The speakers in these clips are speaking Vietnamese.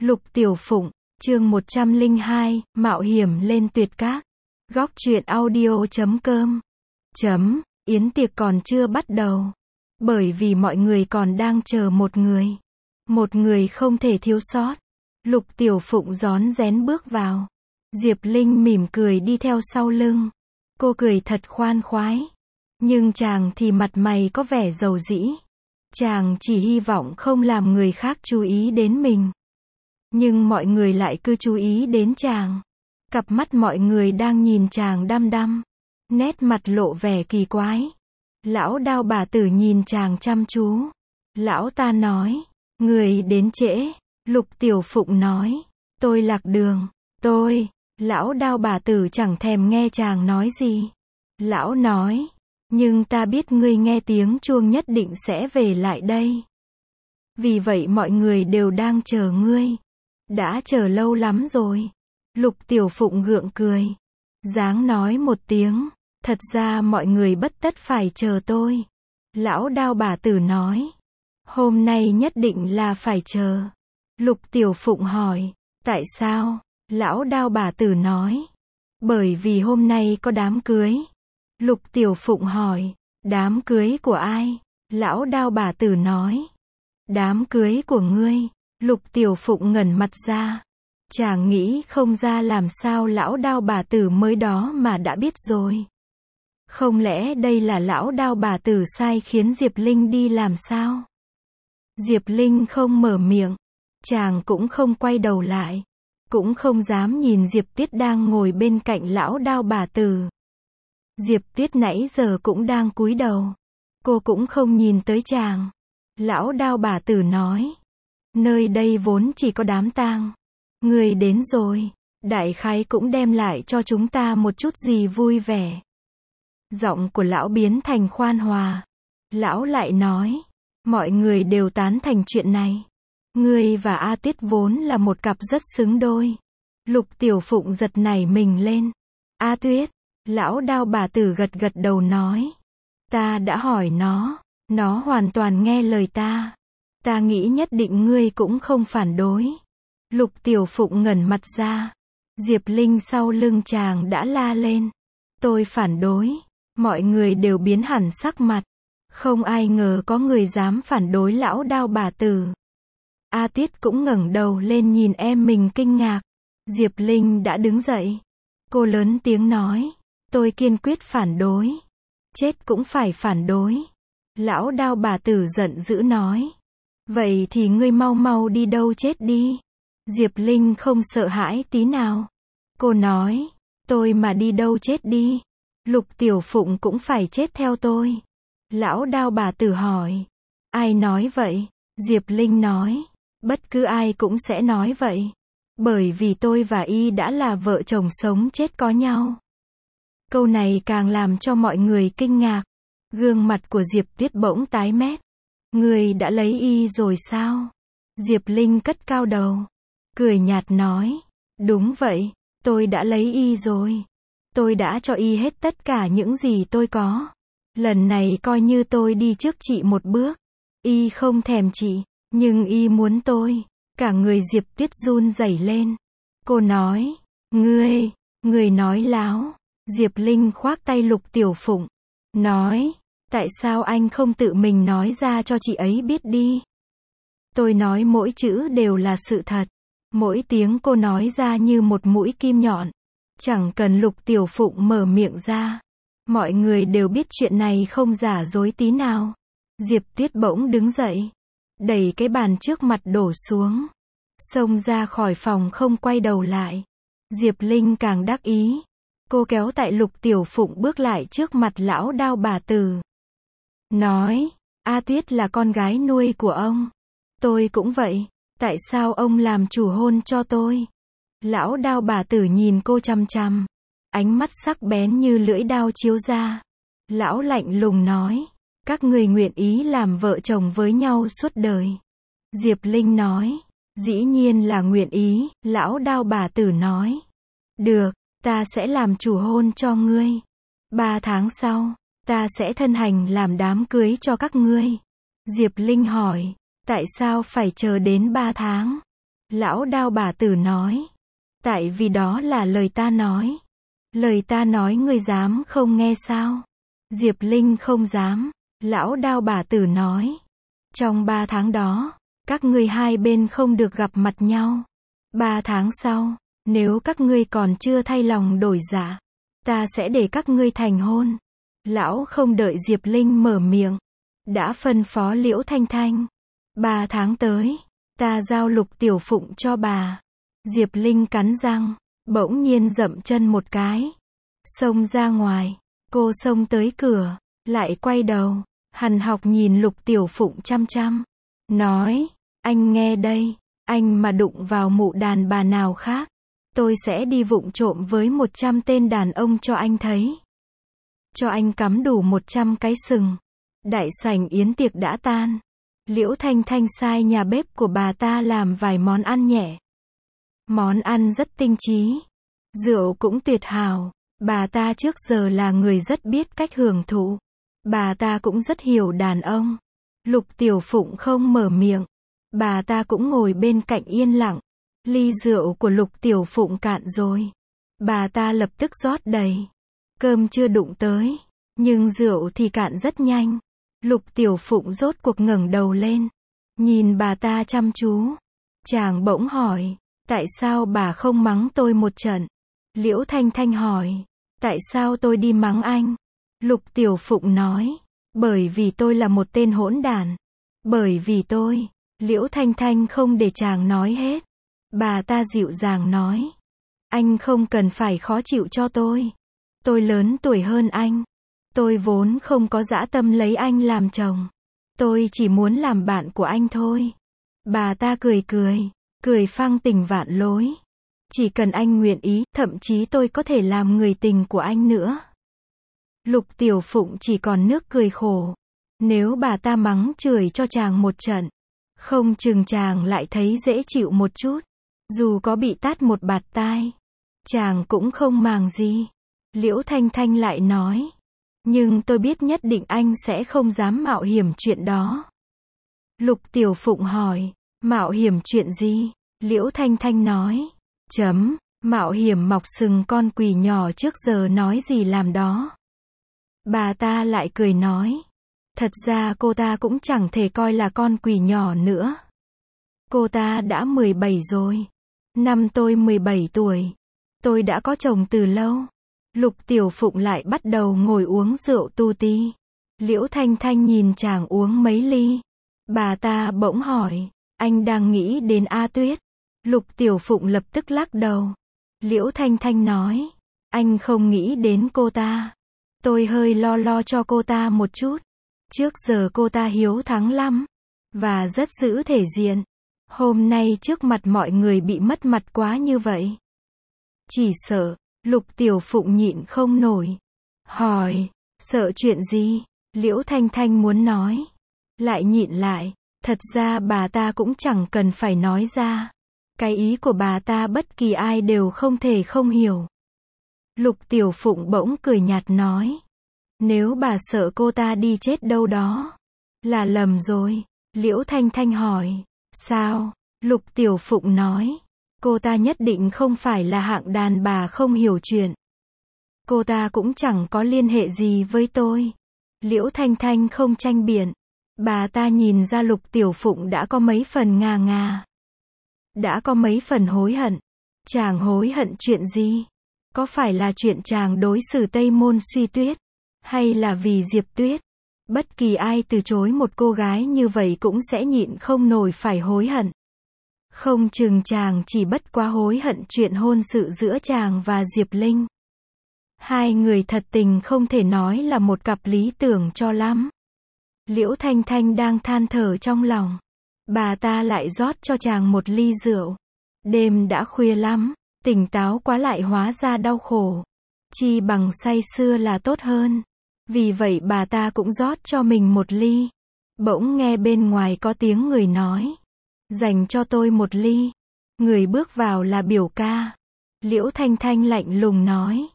Lục Tiểu Phụng, chương 102, mạo hiểm lên tuyệt các. Góc truyện audio.com. Yến tiệc còn chưa bắt đầu. Bởi vì mọi người còn đang chờ một người. Một người không thể thiếu sót. Lục Tiểu Phụng rón rén bước vào. Diệp Linh mỉm cười đi theo sau lưng. Cô cười thật khoan khoái. Nhưng chàng thì mặt mày có vẻ dầu dĩ. Chàng chỉ hy vọng không làm người khác chú ý đến mình. Nhưng mọi người lại cứ chú ý đến chàng. Cặp mắt mọi người đang nhìn chàng đăm đăm. Nét mặt lộ vẻ kỳ quái. Lão Đao bà tử nhìn chàng chăm chú. Lão ta nói, người đến trễ. Lục Tiểu Phụng nói, tôi lạc đường. Lão Đao bà tử chẳng thèm nghe chàng nói gì. Lão nói, nhưng ta biết ngươi nghe tiếng chuông nhất định sẽ về lại đây. Vì vậy mọi người đều đang chờ ngươi. Đã chờ lâu lắm rồi. Lục Tiểu Phụng gượng cười. Dáng nói một tiếng. Thật ra mọi người bất tất phải chờ tôi. Lão Đao bà tử nói. Hôm nay nhất định là phải chờ. Lục Tiểu Phụng hỏi. Tại sao? Lão Đao bà tử nói. Bởi vì hôm nay có đám cưới. Lục Tiểu Phụng hỏi. Đám cưới của ai? Lão Đao bà tử nói. Đám cưới của ngươi. Lục Tiểu Phụng ngẩn mặt ra. Chàng nghĩ không ra làm sao lão Đao bà tử mới đó mà đã biết rồi. Không lẽ đây là lão Đao bà tử sai khiến Diệp Linh đi làm sao? Diệp Linh không mở miệng. Chàng cũng không quay đầu lại. Cũng không dám nhìn Diệp Tiết đang ngồi bên cạnh lão Đao bà tử. Diệp Tiết nãy giờ cũng đang cúi đầu. Cô cũng không nhìn tới chàng. Lão Đao bà tử nói. Nơi đây vốn chỉ có đám tang. Người đến rồi. Đại khái cũng đem lại cho chúng ta một chút gì vui vẻ. Giọng của lão biến thành khoan hòa. Lão lại nói. Mọi người đều tán thành chuyện này. Ngươi và A Tiết vốn là một cặp rất xứng đôi. Lục Tiểu Phụng giật nảy mình lên. A Tuyết. Lão Đao bà tử gật gật đầu nói. Ta đã hỏi nó. Nó hoàn toàn nghe lời ta. Ta nghĩ nhất định ngươi cũng không phản đối. Lục Tiểu Phụng ngẩn mặt ra. Diệp Linh sau lưng chàng đã la lên. Tôi phản đối. Mọi người đều biến hẳn sắc mặt. Không ai ngờ có người dám phản đối lão Đao bà tử. A Tiết cũng ngẩng đầu lên nhìn em mình kinh ngạc. Diệp Linh đã đứng dậy. Cô lớn tiếng nói. Tôi kiên quyết phản đối. Chết cũng phải phản đối. Lão Đao bà tử giận dữ nói. Vậy thì ngươi mau mau đi đâu chết đi. Diệp Linh không sợ hãi tí nào. Cô nói. Tôi mà đi đâu chết đi. Lục Tiểu Phụng cũng phải chết theo tôi. Lão Đao bà tử hỏi. Ai nói vậy? Diệp Linh nói. Bất cứ ai cũng sẽ nói vậy. Bởi vì tôi và y đã là vợ chồng sống chết có nhau. Câu này càng làm cho mọi người kinh ngạc. Gương mặt của Diệp Tiết bỗng tái mét. Người đã lấy y rồi sao? Diệp Linh cất cao đầu. Cười nhạt nói. Đúng vậy, tôi đã lấy y rồi. Tôi đã cho y hết tất cả những gì tôi có. Lần này coi như tôi đi trước chị một bước. Y không thèm chị, nhưng y muốn tôi. Cả người Diệp Tiết run rẩy lên. Cô nói. Ngươi nói láo. Diệp Linh khoác tay Lục Tiểu Phụng. Nói. Tại sao anh không tự mình nói ra cho chị ấy biết đi? Tôi nói mỗi chữ đều là sự thật. Mỗi tiếng cô nói ra như một mũi kim nhọn. Chẳng cần Lục Tiểu Phụng mở miệng ra. Mọi người đều biết chuyện này không giả dối tí nào. Diệp Tiết bỗng đứng dậy. Đẩy cái bàn trước mặt đổ xuống. Xông ra khỏi phòng không quay đầu lại. Diệp Linh càng đắc ý. Cô kéo tại Lục Tiểu Phụng bước lại trước mặt lão Đao bà tử. Nói. A Tuyết là con gái nuôi của ông. Tôi cũng vậy. Tại sao ông làm chủ hôn cho tôi? Lão Đao bà tử nhìn cô chằm chằm. Ánh mắt sắc bén như lưỡi đao chiếu ra. Lão lạnh lùng nói. Các người nguyện ý làm vợ chồng với nhau suốt đời. Diệp Linh nói. Dĩ nhiên là nguyện ý. Lão Đao bà tử nói. Được, ta sẽ làm chủ hôn cho ngươi. 3 tháng sau, ta sẽ thân hành làm đám cưới cho các ngươi. Diệp Linh hỏi. Tại sao phải chờ đến 3 tháng? Lão Đao bà tử nói. Tại vì đó là lời ta nói. Lời ta nói ngươi dám không nghe sao? Diệp Linh không dám. Lão Đao bà tử nói. Trong 3 tháng đó, các ngươi hai bên không được gặp mặt nhau. 3 tháng sau, nếu các ngươi còn chưa thay lòng đổi dạ, ta sẽ để các ngươi thành hôn. Lão không đợi Diệp Linh mở miệng, đã phân phó Liễu Thanh Thanh. 3 tháng tới, ta giao Lục Tiểu Phụng cho bà. Diệp Linh cắn răng, bỗng nhiên dậm chân một cái. Xông ra ngoài, cô xông tới cửa, lại quay đầu, hằn học nhìn Lục Tiểu Phụng chăm chăm. Nói, anh nghe đây, anh mà đụng vào mụ đàn bà nào khác, tôi sẽ đi vụng trộm với 100 tên đàn ông cho anh thấy. Cho anh cắm đủ 100 cái sừng. Đại sảnh yến tiệc đã tan. Liễu Thanh Thanh sai nhà bếp của bà ta làm vài món ăn nhẹ. Món ăn rất tinh trí. Rượu cũng tuyệt hảo. Bà ta trước giờ là người rất biết cách hưởng thụ. Bà ta cũng rất hiểu đàn ông. Lục Tiểu Phụng không mở miệng. Bà ta cũng ngồi bên cạnh yên lặng. Ly rượu của Lục Tiểu Phụng cạn rồi. Bà ta lập tức rót đầy. Cơm chưa đụng tới, nhưng rượu thì cạn rất nhanh. Lục Tiểu Phụng rốt cuộc ngẩng đầu lên, nhìn bà ta chăm chú. Chàng bỗng hỏi, tại sao bà không mắng tôi một trận? Liễu Thanh Thanh hỏi, tại sao tôi đi mắng anh? Lục Tiểu Phụng nói, bởi vì tôi là một tên hỗn đản. Bởi vì tôi. Liễu Thanh Thanh không để chàng nói hết. Bà ta dịu dàng nói, anh không cần phải khó chịu cho tôi. Tôi lớn tuổi hơn anh. Tôi vốn không có dã tâm lấy anh làm chồng. Tôi chỉ muốn làm bạn của anh thôi. Bà ta cười phang tình vạn lối. Chỉ cần anh nguyện ý, thậm chí tôi có thể làm người tình của anh nữa. Lục Tiểu Phụng chỉ còn nước cười khổ. Nếu bà ta mắng chửi cho chàng một trận, không chừng chàng lại thấy dễ chịu một chút. Dù có bị tát một bạt tai, chàng cũng không màng gì. Liễu Thanh Thanh lại nói, nhưng tôi biết nhất định anh sẽ không dám mạo hiểm chuyện đó. Lục Tiểu Phụng hỏi, mạo hiểm chuyện gì? Liễu Thanh Thanh nói, mạo hiểm mọc sừng con quỷ nhỏ trước giờ nói gì làm đó. Bà ta lại cười nói, thật ra cô ta cũng chẳng thể coi là con quỷ nhỏ nữa. Cô ta đã 17 rồi. Năm tôi 17 tuổi. Tôi đã có chồng từ lâu. Lục Tiểu Phụng lại bắt đầu ngồi uống rượu tu ti. Liễu Thanh Thanh nhìn chàng uống mấy ly. Bà ta bỗng hỏi, anh đang nghĩ đến A Tuyết? Lục Tiểu Phụng lập tức lắc đầu. Liễu Thanh Thanh nói, anh không nghĩ đến cô ta. Tôi hơi lo cho cô ta một chút. Trước giờ cô ta hiếu thắng lắm. Và rất giữ thể diện. Hôm nay trước mặt mọi người bị mất mặt quá như vậy. Chỉ sợ. Lục Tiểu Phụng nhịn không nổi. Hỏi, sợ chuyện gì? Liễu Thanh Thanh muốn nói. Lại nhịn lại. Thật ra bà ta cũng chẳng cần phải nói ra. Cái ý của bà ta bất kỳ ai đều không thể không hiểu. Lục Tiểu Phụng bỗng cười nhạt nói. Nếu bà sợ cô ta đi chết đâu đó, là lầm rồi. Liễu Thanh Thanh hỏi. Sao? Lục Tiểu Phụng nói. Cô ta nhất định không phải là hạng đàn bà không hiểu chuyện. Cô ta cũng chẳng có liên hệ gì với tôi. Liễu Thanh Thanh không tranh biện. Bà ta nhìn ra Lục Tiểu Phụng đã có mấy phần ngà ngà. Đã có mấy phần hối hận. Chàng hối hận chuyện gì? Có phải là chuyện chàng đối xử Tây Môn Suy Tuyết? Hay là vì Diệp Tuyết? Bất kỳ ai từ chối một cô gái như vậy cũng sẽ nhịn không nổi phải hối hận. Không chừng chàng chỉ bất quá hối hận chuyện hôn sự giữa chàng và Diệp Linh. Hai người thật tình không thể nói là một cặp lý tưởng cho lắm. Liễu Thanh Thanh đang than thở trong lòng. Bà ta lại rót cho chàng một ly rượu. Đêm đã khuya lắm, tỉnh táo quá lại hóa ra đau khổ. Chi bằng say sưa là tốt hơn. Vì vậy bà ta cũng rót cho mình một ly. Bỗng nghe bên ngoài có tiếng người nói. Dành cho tôi một ly. Người bước vào là biểu ca. Liễu Thanh Thanh lạnh lùng nói.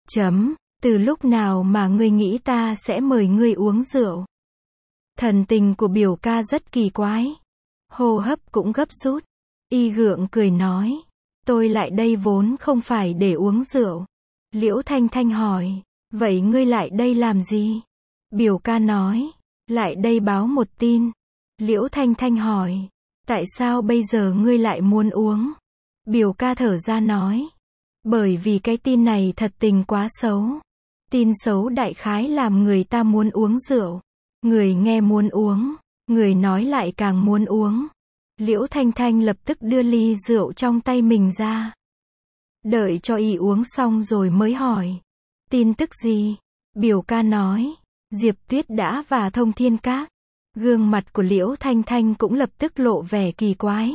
Từ lúc nào mà ngươi nghĩ ta sẽ mời ngươi uống rượu? Thần tình của biểu ca rất kỳ quái. Hô hấp cũng gấp rút. Y gượng cười nói. Tôi lại đây vốn không phải để uống rượu. Liễu Thanh Thanh hỏi. Vậy ngươi lại đây làm gì? Biểu ca nói. Lại đây báo một tin. Liễu Thanh Thanh hỏi. Tại sao bây giờ ngươi lại muốn uống? Biểu ca thở ra nói. Bởi vì cái tin này thật tình quá xấu. Tin xấu đại khái làm người ta muốn uống rượu. Người nghe muốn uống, người nói lại càng muốn uống. Liễu Thanh Thanh lập tức đưa ly rượu trong tay mình ra. Đợi cho y uống xong rồi mới hỏi. Tin tức gì? Biểu ca nói. Diệp Tuyết đã và Thông Thiên Các. Gương mặt của Liễu Thanh Thanh cũng lập tức lộ vẻ kỳ quái.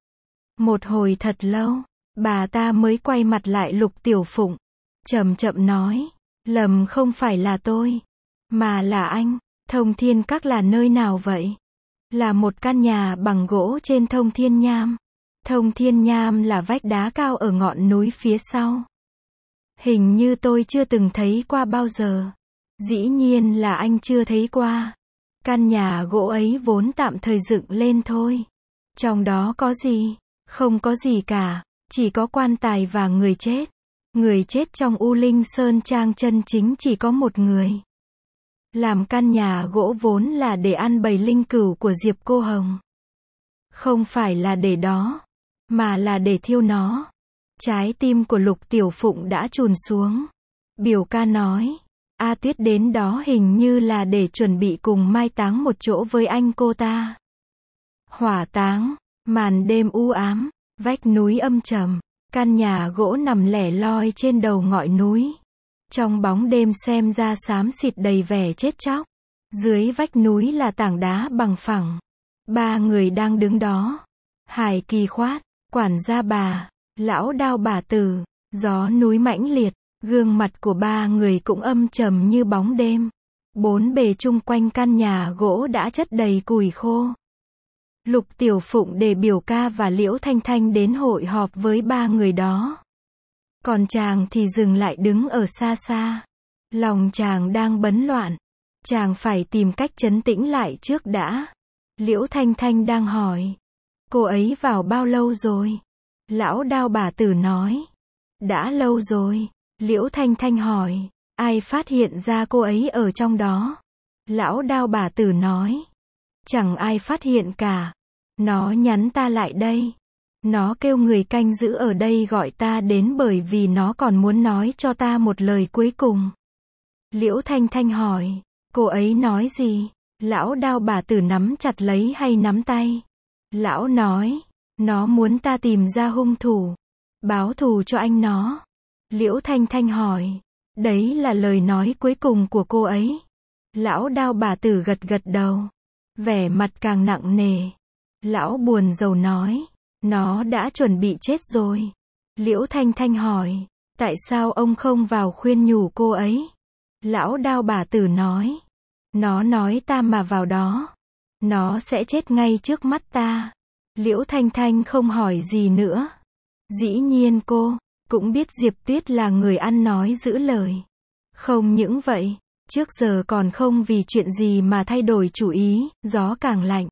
Một hồi thật lâu, bà ta mới quay mặt lại Lục Tiểu Phụng. Chậm chậm nói. Lầm không phải là tôi, mà là anh. Thông Thiên Các là nơi nào vậy? Là một căn nhà bằng gỗ trên Thông Thiên Nham. Thông Thiên Nham là vách đá cao ở ngọn núi phía sau. Hình như tôi chưa từng thấy qua bao giờ. Dĩ nhiên là anh chưa thấy qua. Căn nhà gỗ ấy vốn tạm thời dựng lên thôi. Trong đó có gì? Không có gì cả. Chỉ có quan tài và người chết. Người chết trong U Linh Sơn Trang chân chính chỉ có một người. Làm căn nhà gỗ vốn là để ăn bầy linh cửu của Diệp Cô Hồng. Không phải là để đó, mà là để thiêu nó. Trái tim của Lục Tiểu Phụng đã chùn xuống. Biểu ca nói. A Tuyết đến đó hình như là để chuẩn bị cùng mai táng một chỗ với anh cô ta. Hỏa táng, màn đêm u ám, vách núi âm trầm. Căn nhà gỗ nằm lẻ loi trên đầu ngọn núi. Trong bóng đêm xem ra xám xịt đầy vẻ chết chóc. Dưới vách núi là tảng đá bằng phẳng. Ba người đang đứng đó. Hải Kỳ Khoát, quản gia bà, lão Đao bà Tử, gió núi mãnh liệt. Gương mặt của ba người cũng âm trầm như bóng đêm. Bốn bề chung quanh căn nhà gỗ đã chất đầy củi khô. Lục Tiểu Phụng để biểu ca và Liễu Thanh Thanh đến hội họp với ba người đó. Còn chàng thì dừng lại đứng ở xa xa. Lòng chàng đang bấn loạn. Chàng phải tìm cách trấn tĩnh lại trước đã. Liễu Thanh Thanh đang hỏi. Cô ấy vào bao lâu rồi? Lão Đao bà Tử nói. Đã lâu rồi. Liễu Thanh Thanh hỏi. Ai phát hiện ra cô ấy ở trong đó? Lão Đao bà Tử nói. Chẳng ai phát hiện cả. Nó nhắn ta lại đây. Nó kêu người canh giữ ở đây gọi ta đến bởi vì nó còn muốn nói cho ta một lời cuối cùng. Liễu Thanh Thanh hỏi. Cô ấy nói gì? Lão Đao bà Tử nắm chặt lấy hay nắm tay? Lão nói. Nó muốn ta tìm ra hung thủ. Báo thù cho anh nó. Liễu Thanh Thanh hỏi. Đấy là lời nói cuối cùng của cô ấy. Lão Đao bà Tử gật gật đầu. Vẻ mặt càng nặng nề. Lão buồn rầu nói. Nó đã chuẩn bị chết rồi. Liễu Thanh Thanh hỏi. Tại sao ông không vào khuyên nhủ cô ấy? Lão Đao bà Tử nói. Nó nói ta mà vào đó. Nó sẽ chết ngay trước mắt ta. Liễu Thanh Thanh không hỏi gì nữa. Dĩ nhiên cô cũng biết Diệp Tuyết là người ăn nói giữ lời. Không những vậy, trước giờ còn không vì chuyện gì mà thay đổi chủ ý, gió càng lạnh.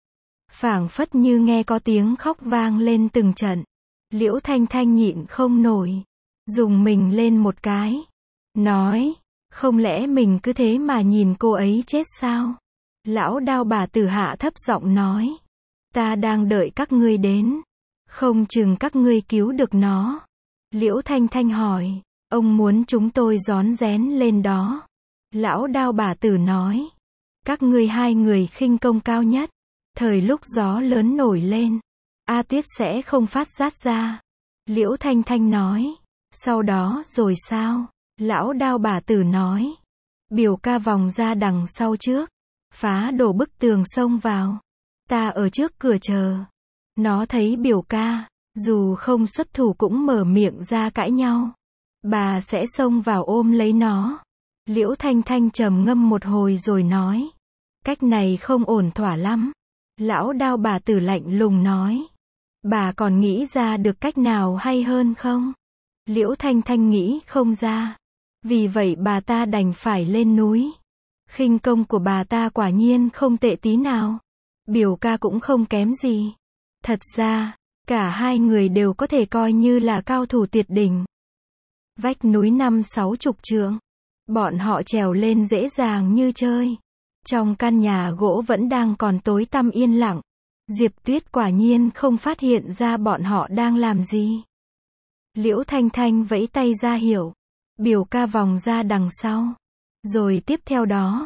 Phảng phất như nghe có tiếng khóc vang lên từng trận. Liễu Thanh Thanh nhịn không nổi. Dùng mình lên một cái. Nói, không lẽ mình cứ thế mà nhìn cô ấy chết sao? Lão Đao bà Tử hạ thấp giọng nói. Ta đang đợi các ngươi đến. Không chừng các ngươi cứu được nó. Liễu Thanh Thanh hỏi. Ông muốn chúng tôi rón rén lên đó. Lão Đao bà Tử nói. Các ngươi hai người khinh công cao nhất. Thời lúc gió lớn nổi lên, A Tuyết sẽ không phát giác ra. Liễu Thanh Thanh nói. Sau đó rồi sao? Lão Đao bà Tử nói. Biểu ca vòng ra đằng sau trước. Phá đổ bức tường xông vào. Ta ở trước cửa chờ. Nó thấy biểu ca, dù không xuất thủ cũng mở miệng ra cãi nhau. Bà sẽ xông vào ôm lấy nó. Liễu Thanh Thanh trầm ngâm một hồi rồi nói. Cách này không ổn thỏa lắm. Lão Đao bà Tử lạnh lùng nói. Bà còn nghĩ ra được cách nào hay hơn không? Liễu Thanh Thanh nghĩ không ra. Vì vậy bà ta đành phải lên núi. Khinh công của bà ta quả nhiên không tệ tí nào. Biểu ca cũng không kém gì. Thật ra, Cả hai người đều có thể coi như là cao thủ tuyệt đỉnh. Vách núi 50-60 trượng. Bọn họ trèo lên dễ dàng như chơi. Trong căn nhà gỗ vẫn đang còn tối tăm yên lặng. Diệp Tuyết quả nhiên không phát hiện ra bọn họ đang làm gì. Liễu Thanh Thanh vẫy tay ra hiệu. Biểu ca vòng ra đằng sau. Rồi tiếp theo đó,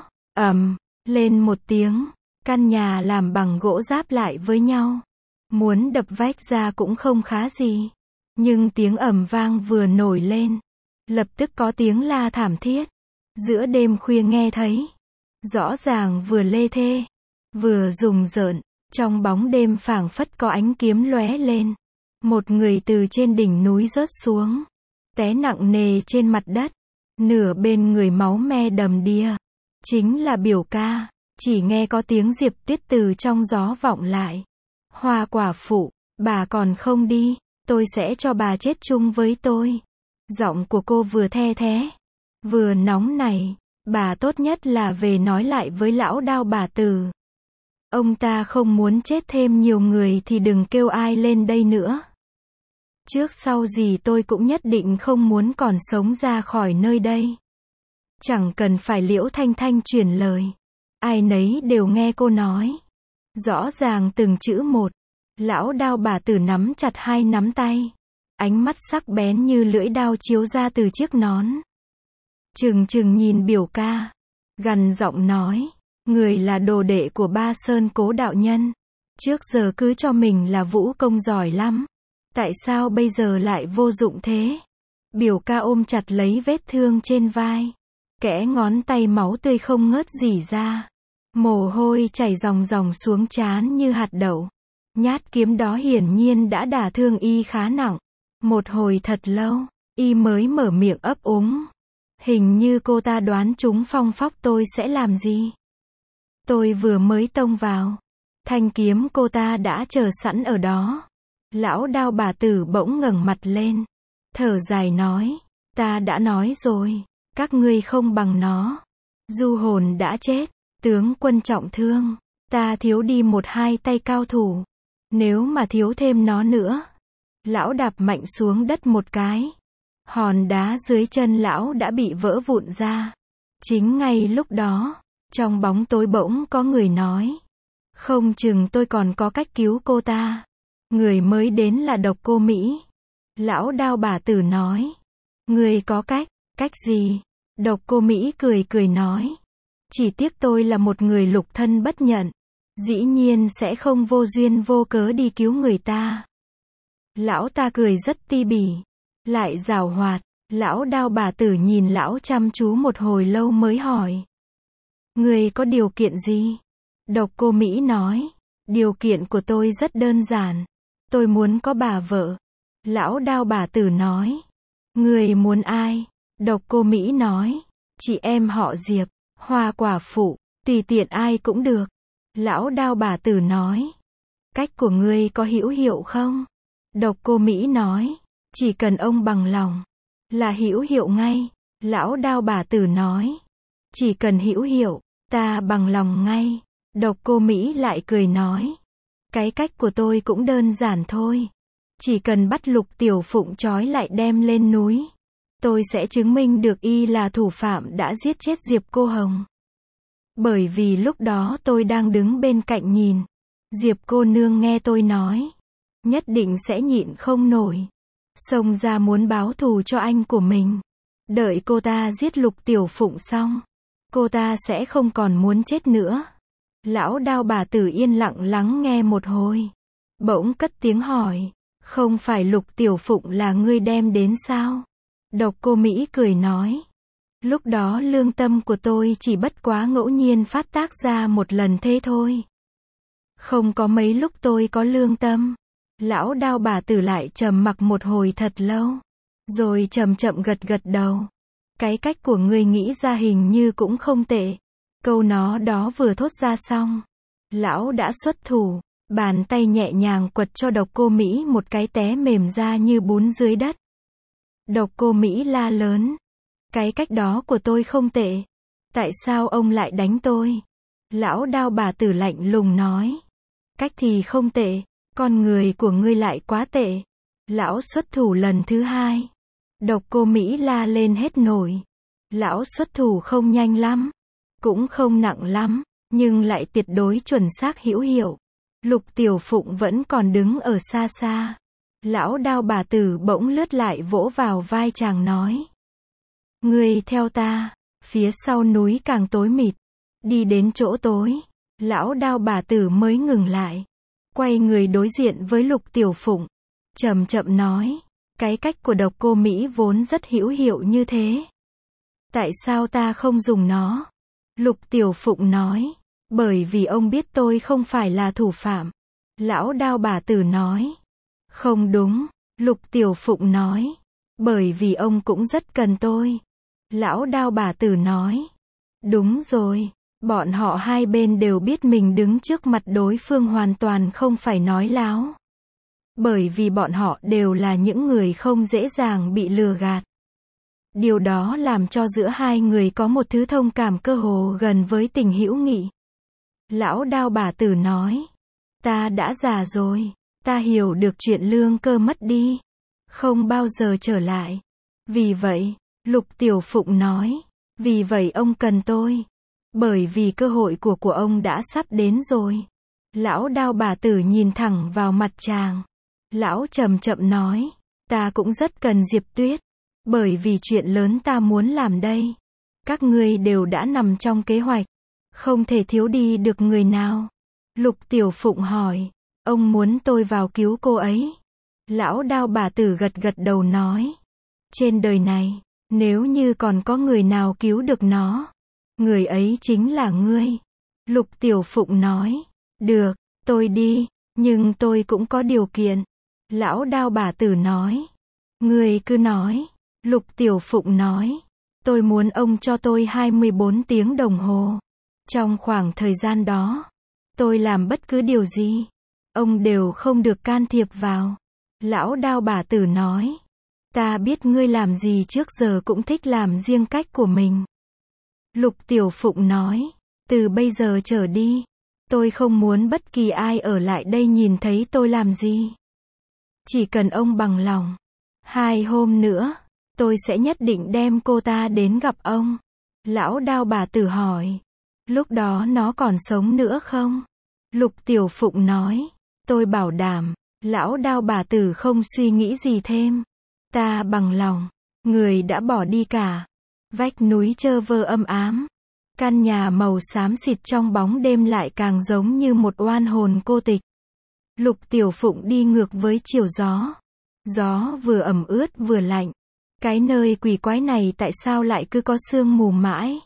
lên một tiếng. Căn nhà làm bằng gỗ giáp lại với nhau. Muốn đập vách ra cũng không khá gì. Nhưng tiếng ầm vang vừa nổi lên. Lập tức có tiếng la thảm thiết. Giữa đêm khuya nghe thấy. Rõ ràng vừa lê thê. Vừa rùng rợn. Trong bóng đêm phảng phất có ánh kiếm lóe lên. Một người từ trên đỉnh núi rớt xuống. Té nặng nề trên mặt đất. Nửa bên người máu me đầm đìa. Chính là biểu ca. Chỉ nghe có tiếng Diệp Tuyết từ trong gió vọng lại. Hoa quả phụ, bà còn không đi, tôi sẽ cho bà chết chung với tôi. Giọng của cô vừa the thé, vừa nóng nảy. Bà tốt nhất là về nói lại với lão Đao bà Tử. Ông ta không muốn chết thêm nhiều người thì đừng kêu ai lên đây nữa. Trước sau gì tôi cũng nhất định không muốn còn sống ra khỏi nơi đây. Chẳng cần phải Liễu Thanh Thanh truyền lời. Ai nấy đều nghe cô nói. Rõ ràng từng chữ một. Lão Đao bà Tử nắm chặt hai nắm tay. Ánh mắt sắc bén như lưỡi đao chiếu ra từ chiếc nón. Trừng trừng nhìn biểu ca. Gằn giọng nói. Người là đồ đệ của Ba Sơn Cố đạo nhân. Trước giờ cứ cho mình là vũ công giỏi lắm. Tại sao bây giờ lại vô dụng thế? Biểu ca ôm chặt lấy vết thương trên vai. Kẽ ngón tay máu tươi không ngớt rỉ ra. Mồ hôi chảy ròng ròng xuống trán như hạt đậu. Nhát kiếm đó hiển nhiên đã đả thương y khá nặng. Một hồi thật lâu, y mới mở miệng ấp úng. Hình như cô ta đoán trúng phong phóc tôi sẽ làm gì. Tôi vừa mới tông vào. Thanh kiếm cô ta đã chờ sẵn ở đó. Lão Đao bà Tử bỗng ngẩng mặt lên. Thở dài nói. Ta đã nói rồi. Các ngươi không bằng nó. Du hồn đã chết. Tướng quân trọng thương. Ta thiếu đi một hai tay cao thủ. Nếu mà thiếu thêm nó nữa. Lão đạp mạnh xuống đất một cái. Hòn đá dưới chân lão đã bị vỡ vụn ra. Chính ngay lúc đó, trong bóng tối bỗng có người nói. Không chừng tôi còn có cách cứu cô ta. Người mới đến là Độc Cô Mỹ. Lão Đao bà Tử nói. Người có cách, cách gì? Độc Cô Mỹ cười cười nói. Chỉ tiếc tôi là một người lục thân bất nhận. Dĩ nhiên sẽ không vô duyên vô cớ đi cứu người ta. Lão ta cười rất ti bỉ. Lại giảo hoạt. Lão Đao bà Tử nhìn lão chăm chú một hồi lâu mới hỏi. Người có điều kiện gì? Độc Cô Mỹ nói. Điều kiện của tôi rất đơn giản. Tôi muốn có bà vợ. Lão Đao bà Tử nói. Người muốn ai? Độc Cô Mỹ nói. Chị em họ Diệp. Hoa quả phụ. Tùy tiện ai cũng được. Lão Đao bà Tử nói. Cách của ngươi có hữu hiệu không? Độc Cô Mỹ nói. Chỉ cần ông bằng lòng. Là hữu hiệu ngay. Lão Đao bà Tử nói. Chỉ cần hữu hiệu. Ta bằng lòng ngay. Độc Cô Mỹ lại cười nói. Cái cách của tôi cũng đơn giản thôi. Chỉ cần bắt Lục Tiểu Phụng trói lại đem lên núi. Tôi sẽ chứng minh được y là thủ phạm đã giết chết Diệp Cô Hồng. Bởi vì lúc đó tôi đang đứng bên cạnh nhìn. Diệp cô nương nghe tôi nói. Nhất định sẽ nhịn không nổi. Xông ra muốn báo thù cho anh của mình. Đợi cô ta giết Lục Tiểu Phụng xong. Cô ta sẽ không còn muốn chết nữa. Lão Đao bà Tử yên lặng lắng nghe một hồi. Bỗng cất tiếng hỏi. Không phải Lục Tiểu Phụng là ngươi đem đến sao? Độc Cô Mỹ cười nói. Lúc đó lương tâm của tôi chỉ bất quá ngẫu nhiên phát tác ra một lần thế thôi. Không có mấy lúc tôi có lương tâm. Lão Đao bà Tử lại trầm mặc một hồi thật lâu. Rồi chậm chậm gật gật đầu. Cái cách của ngươi nghĩ ra hình như cũng không tệ. Câu nó đó vừa thốt ra xong. Lão đã xuất thủ. Bàn tay nhẹ nhàng quật cho Độc Cô Mỹ một cái té mềm ra như bún dưới đất. Độc Cô Mỹ la lớn. Cái cách đó của tôi không tệ. Tại sao ông lại đánh tôi? Lão Đao bà Tử lạnh lùng nói. Cách thì không tệ. Con người của ngươi lại quá tệ. Lão xuất thủ lần thứ hai. Độc Cô Mỹ la lên hết nổi. Lão xuất thủ không nhanh lắm, cũng không nặng lắm, nhưng lại tuyệt đối chuẩn xác hữu hiệu. Lục Tiểu Phụng vẫn còn đứng ở xa xa. Lão Đao bà tử bỗng lướt lại vỗ vào vai chàng nói. Ngươi theo ta. Phía sau núi càng tối mịt. Đi đến chỗ tối, Lão Đao bà tử mới ngừng lại. Quay người đối diện với Lục Tiểu Phụng. Chậm chậm nói. Cái cách của Độc Cô Mỹ vốn rất hữu hiệu như thế. Tại sao ta không dùng nó? Lục Tiểu Phụng nói. Bởi vì ông biết tôi không phải là thủ phạm. Lão Đao bà tử nói. Không đúng. Lục Tiểu Phụng nói. Bởi vì ông cũng rất cần tôi. Lão Đao bà tử nói. Đúng rồi. Bọn họ hai bên đều biết mình đứng trước mặt đối phương hoàn toàn không phải nói láo. Bởi vì bọn họ đều là những người không dễ dàng bị lừa gạt. Điều đó làm cho giữa hai người có một thứ thông cảm cơ hồ gần với tình hữu nghị. Lão Đao bà tử nói. Ta đã già rồi. Ta hiểu được chuyện Lương Cơ mất đi. Không bao giờ trở lại. Vì vậy, Lục Tiểu Phụng nói. Vì vậy ông cần tôi. Bởi vì cơ hội của ông đã sắp đến rồi. Lão Đao bà tử nhìn thẳng vào mặt chàng. Lão chậm chậm nói. Ta cũng rất cần Diệp Tuyết. Bởi vì chuyện lớn ta muốn làm đây. Các ngươi đều đã nằm trong kế hoạch. Không thể thiếu đi được người nào. Lục Tiểu Phụng hỏi. Ông muốn tôi vào cứu cô ấy. Lão Đao bà tử gật gật đầu nói. Trên đời này, nếu như còn có người nào cứu được nó, người ấy chính là ngươi. Lục Tiểu Phụng nói. Được, tôi đi, nhưng tôi cũng có điều kiện. Lão Đao bà tử nói. Ngươi cứ nói. Lục Tiểu Phụng nói. Tôi muốn ông cho tôi 24 tiếng đồng hồ. Trong khoảng thời gian đó, tôi làm bất cứ điều gì, ông đều không được can thiệp vào. Lão Đao bà tử nói. Ta biết ngươi làm gì trước giờ cũng thích làm riêng cách của mình. Lục Tiểu Phụng nói. Từ bây giờ trở đi, tôi không muốn bất kỳ ai ở lại đây nhìn thấy tôi làm gì. Chỉ cần ông bằng lòng. 2 hôm nữa, tôi sẽ nhất định đem cô ta đến gặp ông. Lão Đao bà tử hỏi. Lúc đó nó còn sống nữa không? Lục Tiểu Phụng nói. Tôi bảo đảm. Lão Đao bà tử không suy nghĩ gì thêm. Ta bằng lòng. Người đã bỏ đi cả. Vách núi trơ vơ âm ám. Căn nhà màu xám xịt trong bóng đêm lại càng giống như một oan hồn cô tịch. Lục Tiểu Phụng đi ngược với chiều gió. Gió vừa ẩm ướt vừa lạnh. Cái nơi quỷ quái này tại sao lại cứ có sương mù mãi?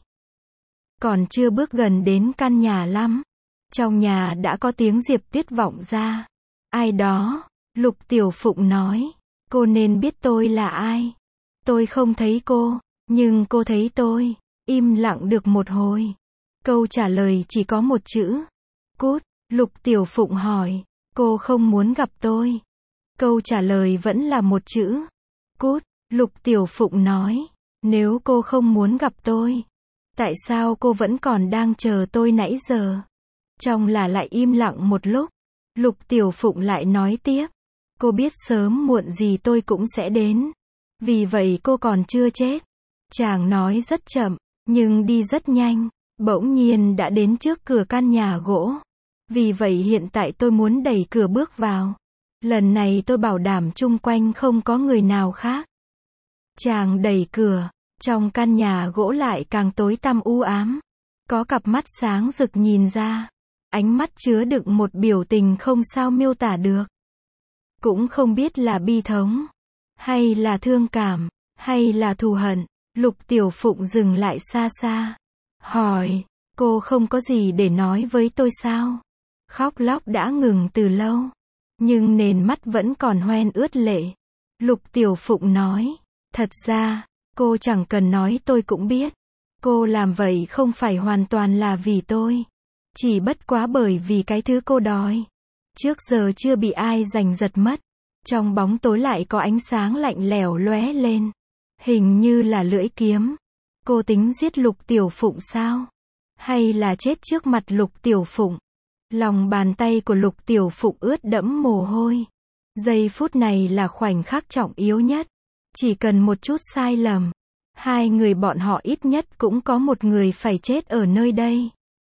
Còn chưa bước gần đến căn nhà lắm. Trong nhà đã có tiếng Diệp Tuyết vọng ra. Ai đó? Lục Tiểu Phụng nói. Cô nên biết tôi là ai. Tôi không thấy cô, nhưng cô thấy tôi. Im lặng được một hồi. Câu trả lời chỉ có một chữ. Cút. Lục Tiểu Phụng hỏi. Cô không muốn gặp tôi. Câu trả lời vẫn là một chữ. Cút. Lục Tiểu Phụng nói. Nếu cô không muốn gặp tôi, tại sao cô vẫn còn đang chờ tôi nãy giờ? Trong là lại im lặng một lúc. Lục Tiểu Phụng lại nói tiếp. Cô biết sớm muộn gì tôi cũng sẽ đến. Vì vậy cô còn chưa chết. Chàng nói rất chậm, nhưng đi rất nhanh. Bỗng nhiên đã đến trước cửa căn nhà gỗ. Vì vậy hiện tại tôi muốn đẩy cửa bước vào. Lần này tôi bảo đảm chung quanh không có người nào khác. Chàng đẩy cửa. Trong căn nhà gỗ lại càng tối tăm u ám. Có cặp mắt sáng rực nhìn ra. Ánh mắt chứa đựng một biểu tình không sao miêu tả được. Cũng không biết là bi thống, hay là thương cảm, hay là thù hận. Lục Tiểu Phụng dừng lại xa xa. Hỏi, cô không có gì để nói với tôi sao? Khóc lóc đã ngừng từ lâu. Nhưng nền mắt vẫn còn hoen ướt lệ. Lục Tiểu Phụng nói. Thật ra, cô chẳng cần nói tôi cũng biết. Cô làm vậy không phải hoàn toàn là vì tôi. Chỉ bất quá bởi vì cái thứ cô đòi. Trước giờ chưa bị ai giành giật mất. Trong bóng tối lại có ánh sáng lạnh lẽo lóe lên. Hình như là lưỡi kiếm. Cô tính giết Lục Tiểu Phụng sao? Hay là chết trước mặt Lục Tiểu Phụng? Lòng bàn tay của Lục Tiểu Phụng ướt đẫm mồ hôi. Giây phút này là khoảnh khắc trọng yếu nhất. Chỉ cần một chút sai lầm, hai người bọn họ ít nhất cũng có một người phải chết ở nơi đây.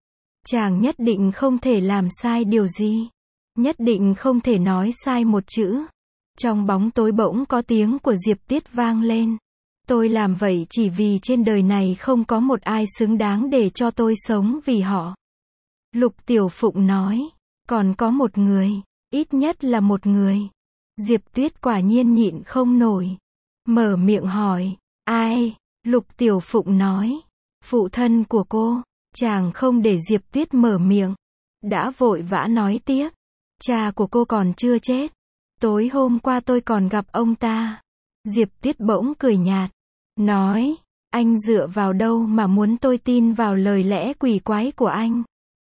Chàng nhất định không thể làm sai điều gì. Nhất định không thể nói sai một chữ. Trong bóng tối bỗng có tiếng của Diệp Tiết vang lên. Tôi làm vậy chỉ vì trên đời này không có một ai xứng đáng để cho tôi sống vì họ. Lục Tiểu Phụng nói, còn có một người, ít nhất là một người. Diệp Tuyết quả nhiên nhịn không nổi. Mở miệng hỏi, ai? Lục Tiểu Phụng nói, phụ thân của cô. Chàng không để Diệp Tuyết mở miệng. Đã vội vã nói tiếp, cha của cô còn chưa chết. Tối hôm qua tôi còn gặp ông ta. Diệp Tuyết bỗng cười nhạt. Nói, anh dựa vào đâu mà muốn tôi tin vào lời lẽ quỷ quái của anh?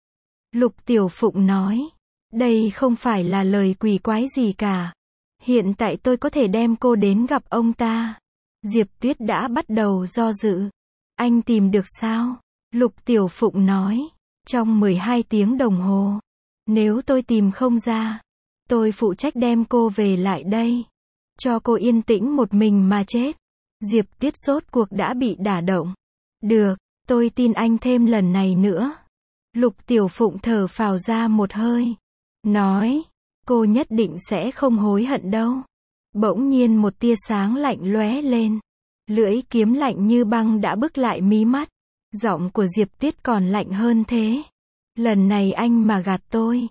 Lục Tiểu Phụng nói, đây không phải là lời quỷ quái gì cả. Hiện tại tôi có thể đem cô đến gặp ông ta. Diệp Tuyết đã bắt đầu do dự. Anh tìm được sao? Lục Tiểu Phụng nói, trong 12 tiếng đồng hồ. Nếu tôi tìm không ra, tôi phụ trách đem cô về lại đây. Cho cô yên tĩnh một mình mà chết. Diệp Tuyết rốt cuộc đã bị đả động. Được, tôi tin anh thêm lần này nữa. Lục Tiểu Phụng thở phào ra một hơi. Nói, cô nhất định sẽ không hối hận đâu. Bỗng nhiên một tia sáng lạnh lóe lên. Lưỡi kiếm lạnh như băng đã bức lại mí mắt. Giọng của Diệp Tuyết còn lạnh hơn thế. Lần này anh mà gạt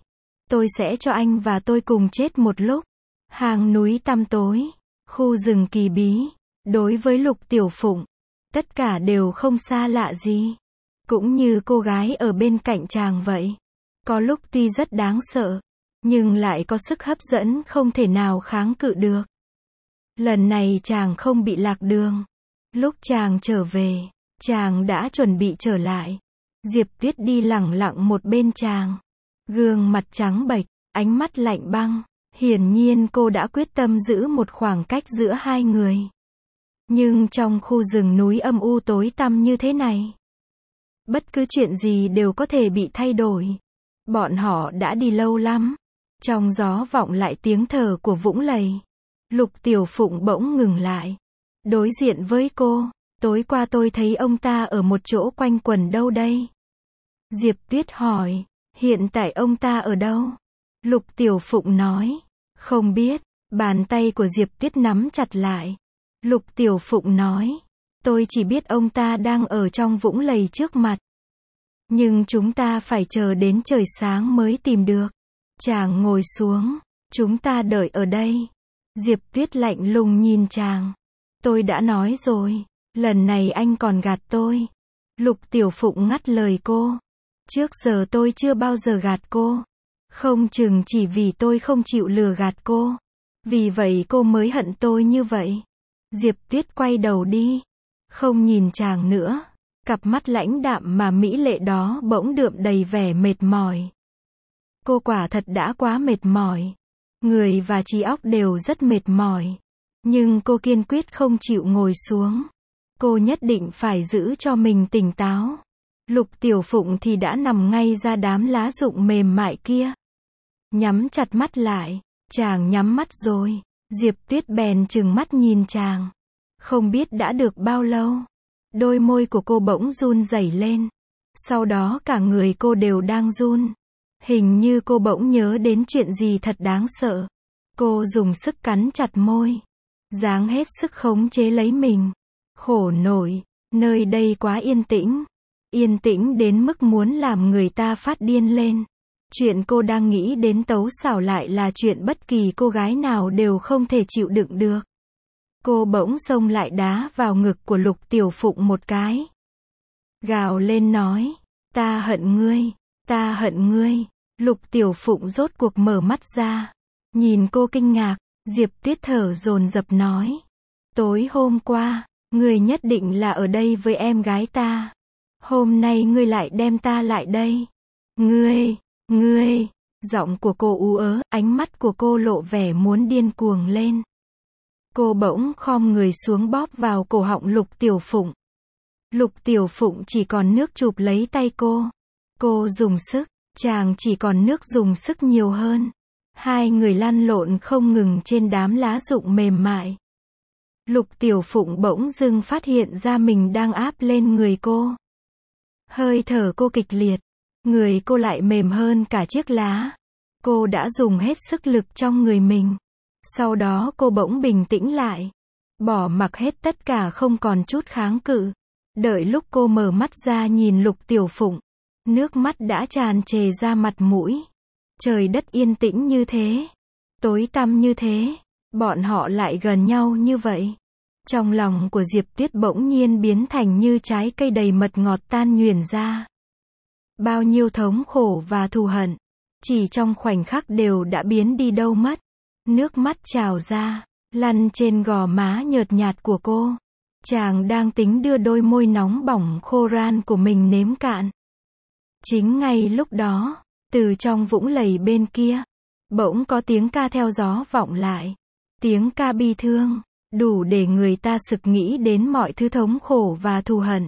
tôi sẽ cho anh và tôi cùng chết một lúc. Hang núi tăm tối, khu rừng kỳ bí. Đối với Lục Tiểu Phụng, tất cả đều không xa lạ gì. Cũng như cô gái ở bên cạnh chàng vậy. Có lúc tuy rất đáng sợ, nhưng lại có sức hấp dẫn không thể nào kháng cự được. Lần này chàng không bị lạc đường. Lúc chàng trở về, chàng đã chuẩn bị trở lại. Diệp Tuyết đi lẳng lặng một bên chàng. Gương mặt trắng bệch, ánh mắt lạnh băng. Hiển nhiên cô đã quyết tâm giữ một khoảng cách giữa hai người. Nhưng trong khu rừng núi âm u tối tăm như thế này, bất cứ chuyện gì đều có thể bị thay đổi. Bọn họ đã đi lâu lắm. Trong gió vọng lại tiếng thở của Vũng Lầy. Lục Tiểu Phụng bỗng ngừng lại. Đối diện với cô, tối qua tôi thấy ông ta ở một chỗ quanh quẩn đâu đây? Diệp Tuyết hỏi, hiện tại ông ta ở đâu? Lục Tiểu Phụng nói, không biết. Bàn tay của Diệp Tuyết nắm chặt lại. Lục Tiểu Phụng nói, tôi chỉ biết ông ta đang ở trong Vũng Lầy trước mặt. Nhưng chúng ta phải chờ đến trời sáng mới tìm được. Chàng ngồi xuống, chúng ta đợi ở đây. Diệp Tuyết lạnh lùng nhìn chàng. Tôi đã nói rồi, lần này anh còn gạt tôi. Lục Tiểu Phụng ngắt lời cô. Trước giờ tôi chưa bao giờ gạt cô. Không chừng chỉ vì tôi không chịu lừa gạt cô. Vì vậy cô mới hận tôi như vậy. Diệp Tuyết quay đầu đi. Không nhìn chàng nữa. Cặp mắt lãnh đạm mà mỹ lệ đó bỗng đượm đầy vẻ mệt mỏi. Cô quả thật đã quá mệt mỏi. Người và trí óc đều rất mệt mỏi. Nhưng cô kiên quyết không chịu ngồi xuống. Cô nhất định phải giữ cho mình tỉnh táo. Lục Tiểu Phụng thì đã nằm ngay ra đám lá rụng mềm mại kia. Nhắm chặt mắt lại. Chàng nhắm mắt rồi. Diệp Tuyết bèn trừng mắt nhìn chàng. Không biết đã được bao lâu. Đôi môi của cô bỗng run rẩy lên. Sau đó cả người cô đều đang run. Hình như cô bỗng nhớ đến chuyện gì thật đáng sợ. Cô dùng sức cắn chặt môi. Dáng hết sức khống chế lấy mình. Khổ nổi, nơi đây quá yên tĩnh. Yên tĩnh đến mức muốn làm người ta phát điên lên. Chuyện cô đang nghĩ đến tấu xảo lại là chuyện bất kỳ cô gái nào đều không thể chịu đựng được. Cô bỗng xông lại đá vào ngực của Lục Tiểu Phụng một cái. Gào lên nói, ta hận ngươi, ta hận ngươi. Lục Tiểu Phụng rốt cuộc mở mắt ra. Nhìn cô kinh ngạc, Diệp Tuyết thở dồn dập nói. Tối hôm qua, ngươi nhất định là ở đây với em gái ta. Hôm nay ngươi lại đem ta lại đây. Ngươi, giọng của cô ú ớ, ánh mắt của cô lộ vẻ muốn điên cuồng lên. Cô bỗng khom người xuống bóp vào cổ họng Lục Tiểu Phụng. Lục Tiểu Phụng chỉ còn nước chụp lấy tay cô. Cô dùng sức, chàng chỉ còn nước dùng sức nhiều hơn. Hai người lăn lộn không ngừng trên đám lá rụng mềm mại. Lục Tiểu Phụng bỗng dưng phát hiện ra mình đang áp lên người cô. Hơi thở cô kịch liệt, người cô lại mềm hơn cả chiếc lá. Cô đã dùng hết sức lực trong người mình. Sau đó cô bỗng bình tĩnh lại, bỏ mặc hết tất cả, không còn chút kháng cự. Đợi lúc cô mở mắt ra nhìn Lục Tiểu Phụng, nước mắt đã tràn trề ra mặt mũi. Trời đất yên tĩnh như thế, tối tăm như thế, bọn họ lại gần nhau như vậy. Trong lòng của Diệp Tuyết bỗng nhiên biến thành như trái cây đầy mật ngọt tan nhuyễn ra. Bao nhiêu thống khổ và thù hận, chỉ trong khoảnh khắc đều đã biến đi đâu mất. Nước mắt trào ra, lăn trên gò má nhợt nhạt của cô. Chàng đang tính đưa đôi môi nóng bỏng khô ran của mình nếm cạn. Chính ngay lúc đó, từ trong vũng lầy bên kia, bỗng có tiếng ca theo gió vọng lại. Tiếng ca bi thương, đủ để người ta sực nghĩ đến mọi thứ thống khổ và thù hận.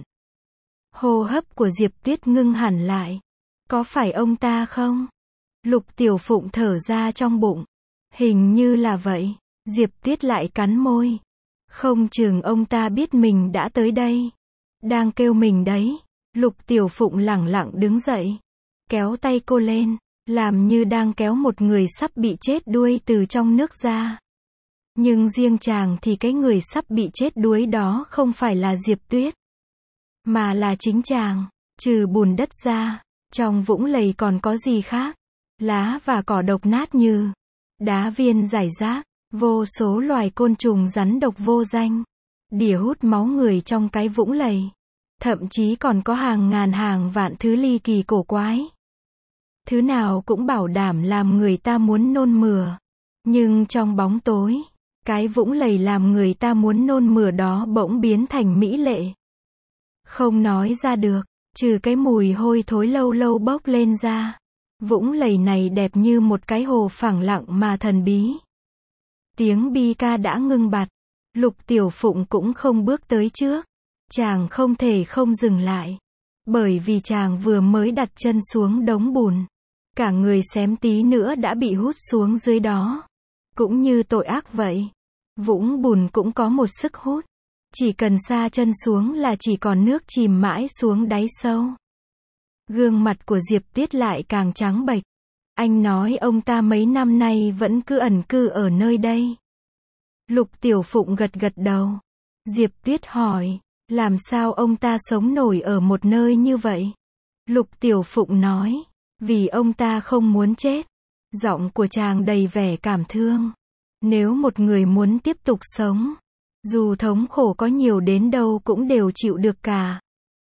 Hô hấp của Diệp Tuyết ngưng hẳn lại. Có phải ông ta không? Lục Tiểu Phụng thở ra trong bụng. Hình như là vậy. Diệp Tuyết lại cắn môi. Không chừng ông ta biết mình đã tới đây. Đang kêu mình đấy. Lục Tiểu Phụng lẳng lặng đứng dậy. Kéo tay cô lên. Làm như đang kéo một người sắp bị chết đuối từ trong nước ra. Nhưng riêng chàng thì cái người sắp bị chết đuối đó không phải là Diệp Tuyết, mà là chính chàng. Trừ bùn đất ra, trong vũng lầy còn có gì khác? Lá và cỏ độc nát như đá viên rải rác, vô số loài côn trùng rắn độc vô danh, đỉa hút máu người trong cái vũng lầy. Thậm chí còn có hàng ngàn hàng vạn thứ ly kỳ cổ quái. Thứ nào cũng bảo đảm làm người ta muốn nôn mửa. Nhưng trong bóng tối, cái vũng lầy làm người ta muốn nôn mửa đó bỗng biến thành mỹ lệ. Không nói ra được, trừ cái mùi hôi thối lâu lâu bốc lên ra. Vũng lầy này đẹp như một cái hồ phẳng lặng mà thần bí. Tiếng bi ca đã ngưng bặt. Lục Tiểu Phụng cũng không bước tới trước. Chàng không thể không dừng lại. Bởi vì chàng vừa mới đặt chân xuống đống bùn. Cả người xém tí nữa đã bị hút xuống dưới đó. Cũng như tội ác vậy. Vũng bùn cũng có một sức hút. Chỉ cần sa chân xuống là chỉ còn nước chìm mãi xuống đáy sâu. Gương mặt của Diệp Tuyết lại càng trắng bệch. Anh nói ông ta mấy năm nay vẫn cứ ẩn cư ở nơi đây. Lục Tiểu Phụng gật gật đầu. Diệp Tuyết hỏi, làm sao ông ta sống nổi ở một nơi như vậy? Lục Tiểu Phụng nói, vì ông ta không muốn chết. Giọng của chàng đầy vẻ cảm thương. Nếu một người muốn tiếp tục sống, dù thống khổ có nhiều đến đâu cũng đều chịu được cả.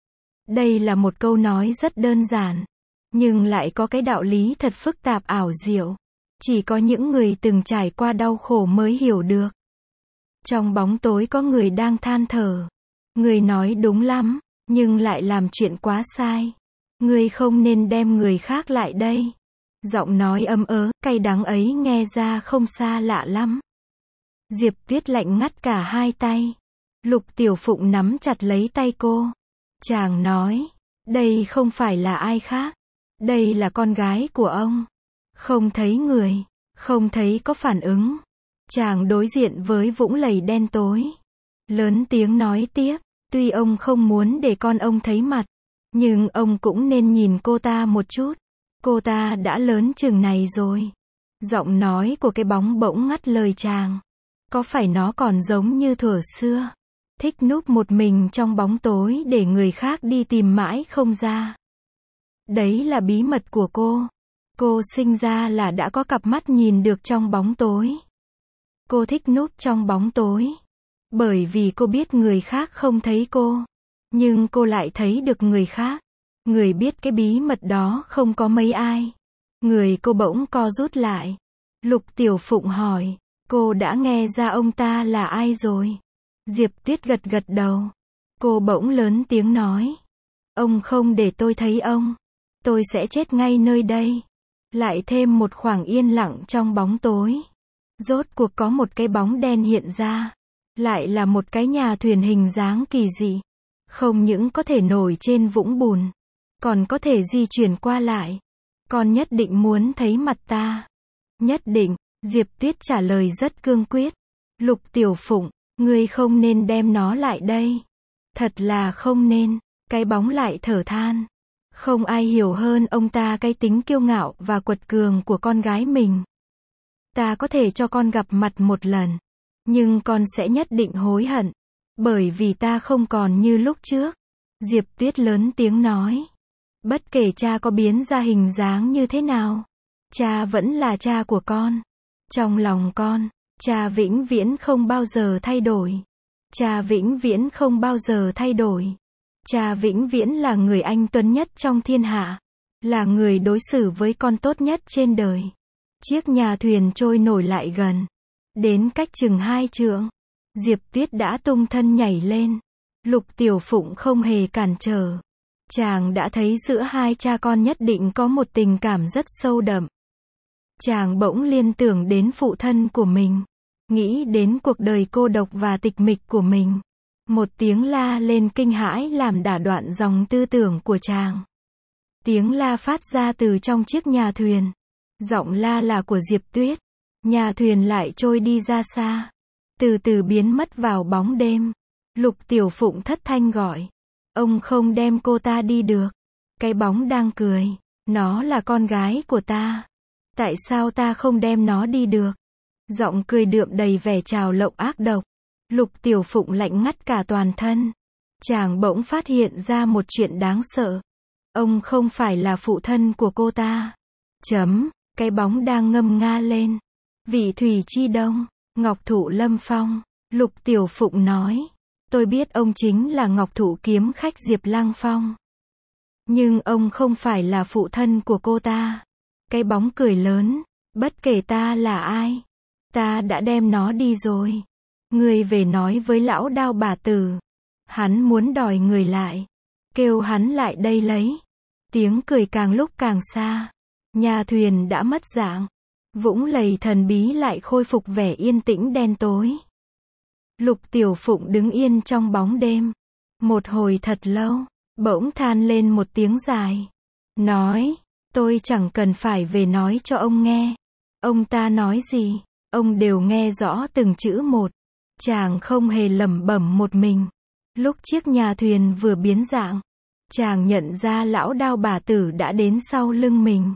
Đây là một câu nói rất đơn giản, nhưng lại có cái đạo lý thật phức tạp ảo diệu. Chỉ có những người từng trải qua đau khổ mới hiểu được. Trong bóng tối có người đang than thở. Người nói đúng lắm, nhưng lại làm chuyện quá sai. Người không nên đem người khác lại đây. Giọng nói ấm ớ, cay đắng ấy nghe ra không xa lạ lắm. Diệp Tuyết lạnh ngắt cả hai tay. Lục Tiểu Phụng nắm chặt lấy tay cô. Chàng nói, đây không phải là ai khác. Đây là con gái của ông. Không thấy người, không thấy có phản ứng. Chàng đối diện với vũng lầy đen tối. Lớn tiếng nói tiếp, tuy ông không muốn để con ông thấy mặt, nhưng ông cũng nên nhìn cô ta một chút. Cô ta đã lớn chừng này rồi. Giọng nói của cái bóng bỗng ngắt lời chàng. Có phải nó còn giống như thuở xưa? Thích núp một mình trong bóng tối để người khác đi tìm mãi không ra. Đấy là bí mật của cô. Cô sinh ra là đã có cặp mắt nhìn được trong bóng tối. Cô thích núp trong bóng tối. Bởi vì cô biết người khác không thấy cô. Nhưng cô lại thấy được người khác. Người biết cái bí mật đó không có mấy ai. Người cô bỗng co rút lại. Lục Tiểu Phụng hỏi, cô đã nghe ra ông ta là ai rồi? Diệp Tuyết gật gật đầu. Cô bỗng lớn tiếng nói, ông không để tôi thấy ông, tôi sẽ chết ngay nơi đây. Lại thêm một khoảng yên lặng trong bóng tối. Rốt cuộc có một cái bóng đen hiện ra. Lại là một cái nhà thuyền hình dáng kỳ dị. Không những có thể nổi trên vũng bùn, còn có thể di chuyển qua lại. Con nhất định muốn thấy mặt ta. Nhất định, Diệp Tuyết trả lời rất cương quyết. Lục Tiểu Phụng, ngươi không nên đem nó lại đây. Thật là không nên. Cái bóng lại thở than. Không ai hiểu hơn ông ta cái tính kiêu ngạo và quật cường của con gái mình. Ta có thể cho con gặp mặt một lần. Nhưng con sẽ nhất định hối hận. Bởi vì ta không còn như lúc trước. Diệp Tuyết lớn tiếng nói. Bất kể cha có biến ra hình dáng như thế nào. Cha vẫn là cha của con. Trong lòng con, cha vĩnh viễn không bao giờ thay đổi. Cha vĩnh viễn không bao giờ thay đổi. Cha vĩnh viễn là người anh tuấn nhất trong thiên hạ. Là người đối xử với con tốt nhất trên đời. Chiếc nhà thuyền trôi nổi lại gần. Đến cách chừng 2 trượng. Diệp Tuyết đã tung thân nhảy lên. Lục Tiểu Phụng không hề cản trở. Chàng đã thấy giữa hai cha con nhất định có một tình cảm rất sâu đậm. Chàng bỗng liên tưởng đến phụ thân của mình. Nghĩ đến cuộc đời cô độc và tịch mịch của mình. Một tiếng la lên kinh hãi làm đả đoạn dòng tư tưởng của chàng. Tiếng la phát ra từ trong chiếc nhà thuyền. Giọng la là của Diệp Tuyết. Nhà thuyền lại trôi đi ra xa. Từ từ biến mất vào bóng đêm. Lục Tiểu Phụng thất thanh gọi. Ông không đem cô ta đi được. Cái bóng đang cười. Nó là con gái của ta. Tại sao ta không đem nó đi được? Giọng cười đượm đầy vẻ trào lộng ác độc. Lục Tiểu Phụng lạnh ngắt cả toàn thân. Chàng bỗng phát hiện ra một chuyện đáng sợ. Ông không phải là phụ thân của cô ta. Cái bóng đang ngâm nga lên. Vị Thủy Chi Đông, Ngọc Thụ Lâm Phong. Lục Tiểu Phụng nói. Tôi biết ông chính là Ngọc Thụ kiếm khách Diệp Lăng Phong. Nhưng ông không phải là phụ thân của cô ta. Cái bóng cười lớn. Bất kể ta là ai. Ta đã đem nó đi rồi. Người về nói với lão Đao bà tử. Hắn muốn đòi người lại. Kêu hắn lại đây lấy. Tiếng cười càng lúc càng xa. Nhà thuyền đã mất dạng. Vũng lầy thần bí lại khôi phục vẻ yên tĩnh đen tối. Lục Tiểu Phụng đứng yên trong bóng đêm. Một hồi thật lâu. Bỗng than lên một tiếng dài. Nói. Tôi chẳng cần phải về nói cho ông nghe. Ông ta nói gì, ông đều nghe rõ từng chữ một. Chàng không hề lẩm bẩm một mình. Lúc chiếc nhà thuyền vừa biến dạng, chàng nhận ra lão Đao bà tử đã đến sau lưng mình.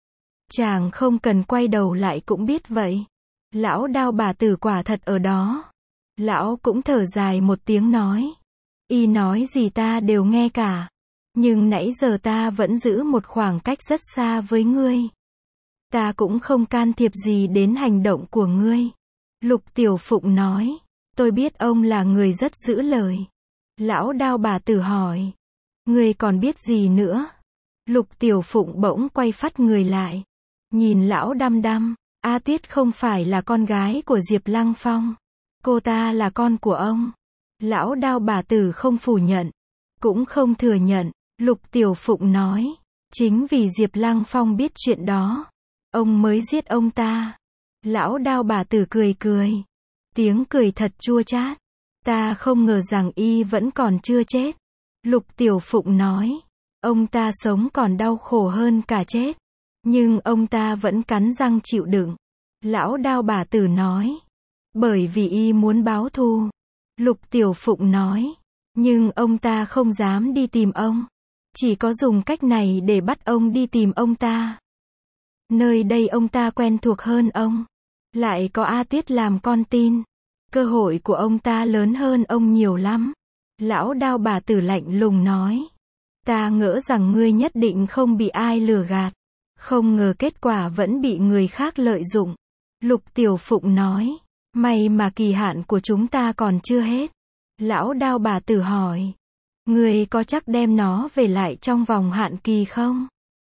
Chàng không cần quay đầu lại cũng biết vậy. Lão Đao bà tử quả thật ở đó. Lão cũng thở dài một tiếng nói. Y nói gì ta đều nghe cả. Nhưng nãy giờ ta vẫn giữ một khoảng cách rất xa với ngươi. Ta cũng không can thiệp gì đến hành động của ngươi. Lục Tiểu Phụng nói. Tôi biết ông là người rất giữ lời. Lão Đao bà tử hỏi. Ngươi còn biết gì nữa? Lục Tiểu Phụng bỗng quay phắt người lại. Nhìn lão đăm đăm. A Tuyết không phải là con gái của Diệp Lăng Phong. Cô ta là con của ông. Lão Đao bà tử không phủ nhận. Cũng không thừa nhận. Lục Tiểu Phụng nói. Chính vì Diệp Lăng Phong biết chuyện đó. Ông mới giết ông ta. Lão Đao bà tử cười cười. Tiếng cười thật chua chát. Ta không ngờ rằng y vẫn còn chưa chết. Lục Tiểu Phụng nói. Ông ta sống còn đau khổ hơn cả chết. Nhưng ông ta vẫn cắn răng chịu đựng. Lão Đao bà tử nói. Bởi vì y muốn báo thù. Lục Tiểu Phụng nói. Nhưng ông ta không dám đi tìm ông. Chỉ có dùng cách này để bắt ông đi tìm ông ta. Nơi đây ông ta quen thuộc hơn ông. Lại có A Tuyết làm con tin. Cơ hội của ông ta lớn hơn ông nhiều lắm. Lão Đao bà tử lạnh lùng nói. Ta ngỡ rằng ngươi nhất định không bị ai lừa gạt. Không ngờ kết quả vẫn bị người khác lợi dụng. Lục Tiểu Phụng nói. May mà kỳ hạn của chúng ta còn chưa hết. Lão Đao bà tử hỏi. Ngươi có chắc đem nó về lại trong vòng hạn kỳ không?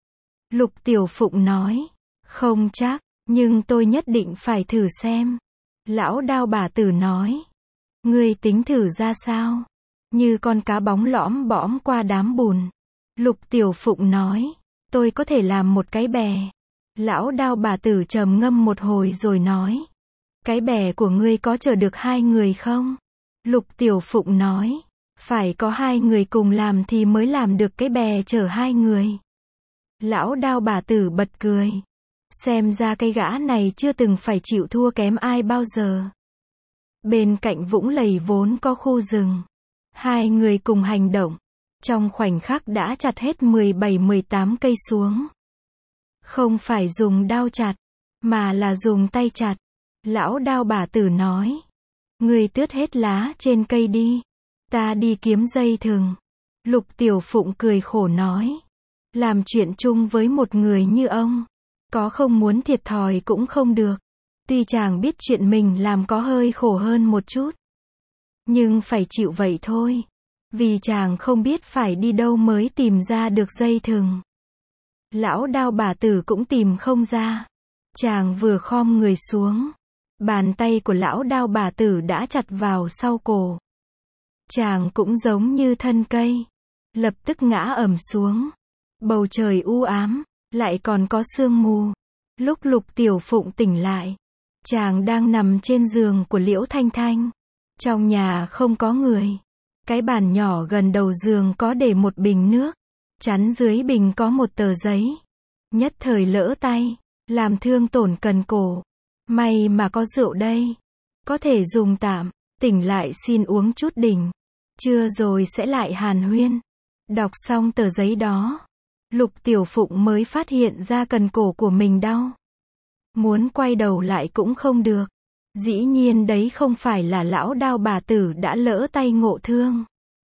Lục Tiểu Phụng nói. Không chắc, nhưng tôi nhất định phải thử xem. Lão Đao bà tử nói. Ngươi tính thử ra sao? Như con cá bóng lõm bõm qua đám bùn. Lục Tiểu Phụng nói. Tôi có thể làm một cái bè. Lão Đao bà tử trầm ngâm một hồi rồi nói. Cái bè của ngươi có chở được 2 người không? Lục Tiểu Phụng nói. Phải có 2 người cùng làm thì mới làm được cái bè chở 2 người. Lão Đao bà tử bật cười. Xem ra cái gã này chưa từng phải chịu thua kém ai bao giờ. Bên cạnh vũng lầy vốn có khu rừng. Hai người cùng hành động. Trong khoảnh khắc đã chặt hết 17-18 cây xuống. Không phải dùng đao chặt, mà là dùng tay chặt. Lão Đao bà tử nói. Ngươi tước hết lá trên cây đi. Ta đi kiếm dây thừng. Lục Tiểu Phụng cười khổ nói. Làm chuyện chung với một người như ông. Có không muốn thiệt thòi cũng không được. Tuy chàng biết chuyện mình làm có hơi khổ hơn một chút. Nhưng phải chịu vậy thôi. Vì chàng không biết phải đi đâu mới tìm ra được dây thừng. Lão Đao bà tử cũng tìm không ra. Chàng vừa khom người xuống. Bàn tay của lão Đao bà tử đã chặt vào sau cổ. Chàng cũng giống như thân cây. Lập tức ngã ầm xuống. Bầu trời u ám. Lại còn có sương mù. Lúc Lục Tiểu Phụng tỉnh lại. Chàng đang nằm trên giường của Liễu Thanh Thanh. Trong nhà không có người. Cái bàn nhỏ gần đầu giường có để một bình nước. Chắn dưới bình có một tờ giấy. Nhất thời lỡ tay. Làm thương tổn cần cổ. May mà có rượu đây. Có thể dùng tạm. Tỉnh lại xin uống chút đỉnh. Trưa rồi sẽ lại hàn huyên. Đọc xong tờ giấy đó. Lục Tiểu Phụng mới phát hiện ra cần cổ của mình đau. Muốn quay đầu lại cũng không được. Dĩ nhiên đấy không phải là lão Đao bà tử đã lỡ tay ngộ thương.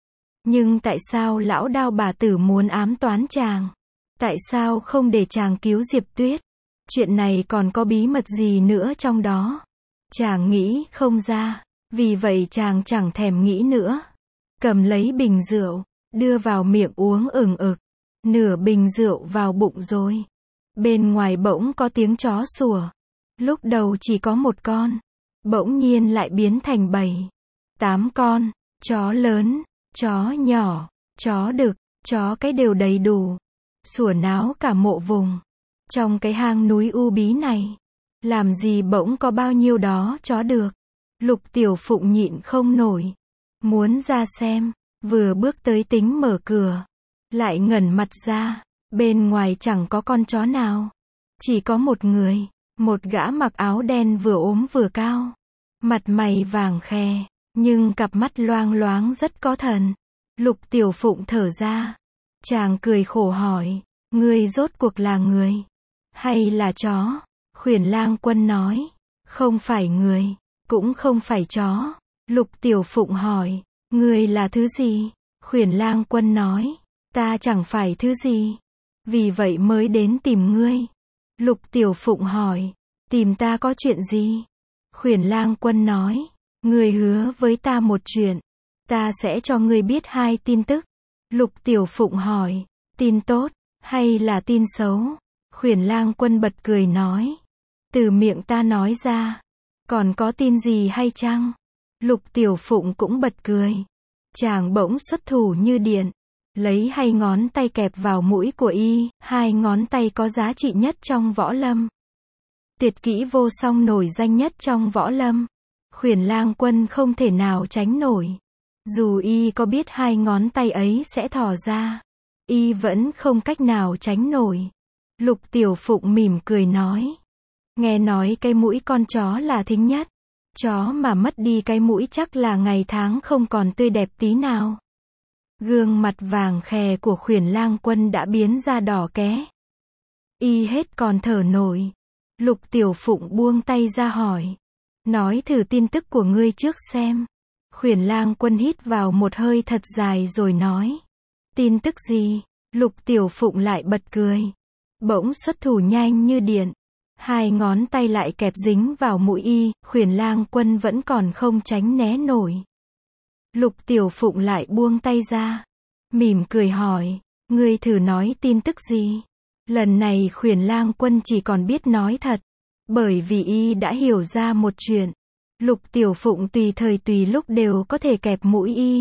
Nhưng tại sao lão Đao bà tử muốn ám toán chàng? Tại sao không để chàng cứu Diệp Tuyết? Chuyện này còn có bí mật gì nữa trong đó? Chàng nghĩ không ra. Vì vậy chàng chẳng thèm nghĩ nữa. Cầm lấy bình rượu. Đưa vào miệng uống ừng ực. Nửa bình rượu vào bụng rồi. Bên ngoài bỗng có tiếng chó sủa. Lúc đầu chỉ có một con. Bỗng nhiên lại biến thành 7-8 con. Chó lớn, chó nhỏ, chó đực, chó cái đều đầy đủ. Sủa náo cả mộ vùng. Trong cái hang núi u bí này. Làm gì bỗng có bao nhiêu đó chó được. Lục Tiểu Phụng nhịn không nổi. Muốn ra xem. Vừa bước tới tính mở cửa. Lại ngẩn mặt ra. Bên ngoài chẳng có con chó nào. Chỉ có một người. Một gã mặc áo đen vừa ốm vừa cao. Mặt mày vàng khè. Nhưng cặp mắt loang loáng rất có thần. Lục Tiểu Phụng thở ra. Chàng cười khổ hỏi. Ngươi rốt cuộc là người? Hay là chó? Khuyển Lang Quân nói. Không phải người. Cũng không phải chó. Lục Tiểu Phụng hỏi. Ngươi là thứ gì? Khuyển Lang Quân nói. Ta chẳng phải thứ gì. Vì vậy mới đến tìm ngươi. Lục Tiểu Phụng hỏi. Tìm ta có chuyện gì? Khuyển Lang Quân nói. Ngươi hứa với ta một chuyện. Ta sẽ cho ngươi biết 2 tin tức. Lục Tiểu Phụng hỏi. Tin tốt, hay là tin xấu? Khuyển Lang Quân bật cười nói. Từ miệng ta nói ra. Còn có tin gì hay chăng? Lục Tiểu Phụng cũng bật cười. Chàng bỗng xuất thủ như điện. Lấy 2 ngón tay kẹp vào mũi của y. 2 ngón tay có giá trị nhất trong võ lâm. Tuyệt kỹ vô song nổi danh nhất trong võ lâm. Khuyển Lang Quân không thể nào tránh nổi. Dù y có biết 2 ngón tay ấy sẽ thò ra. Y vẫn không cách nào tránh nổi. Lục Tiểu Phụng mỉm cười nói. Nghe nói cái mũi con chó là thính nhất. Chó mà mất đi cái mũi chắc là ngày tháng không còn tươi đẹp tí nào. Gương mặt vàng khè của Khuyển Lang Quân đã biến ra đỏ ké. Y hết còn thở nổi. Lục Tiểu Phụng buông tay ra hỏi. Nói thử tin tức của ngươi trước xem. Khuyển Lang Quân hít vào một hơi thật dài rồi nói. Tin tức gì? Lục Tiểu Phụng lại bật cười. Bỗng xuất thủ nhanh như điện. 2 ngón tay lại kẹp dính vào mũi y. Khuyển Lang Quân vẫn còn không tránh né nổi. Lục Tiểu Phụng lại buông tay ra. Mỉm cười hỏi. Ngươi thử nói tin tức gì? Lần này Khuyển Lang Quân chỉ còn biết nói thật. Bởi vì y đã hiểu ra một chuyện. Lục Tiểu Phụng tùy thời tùy lúc đều có thể kẹp mũi y.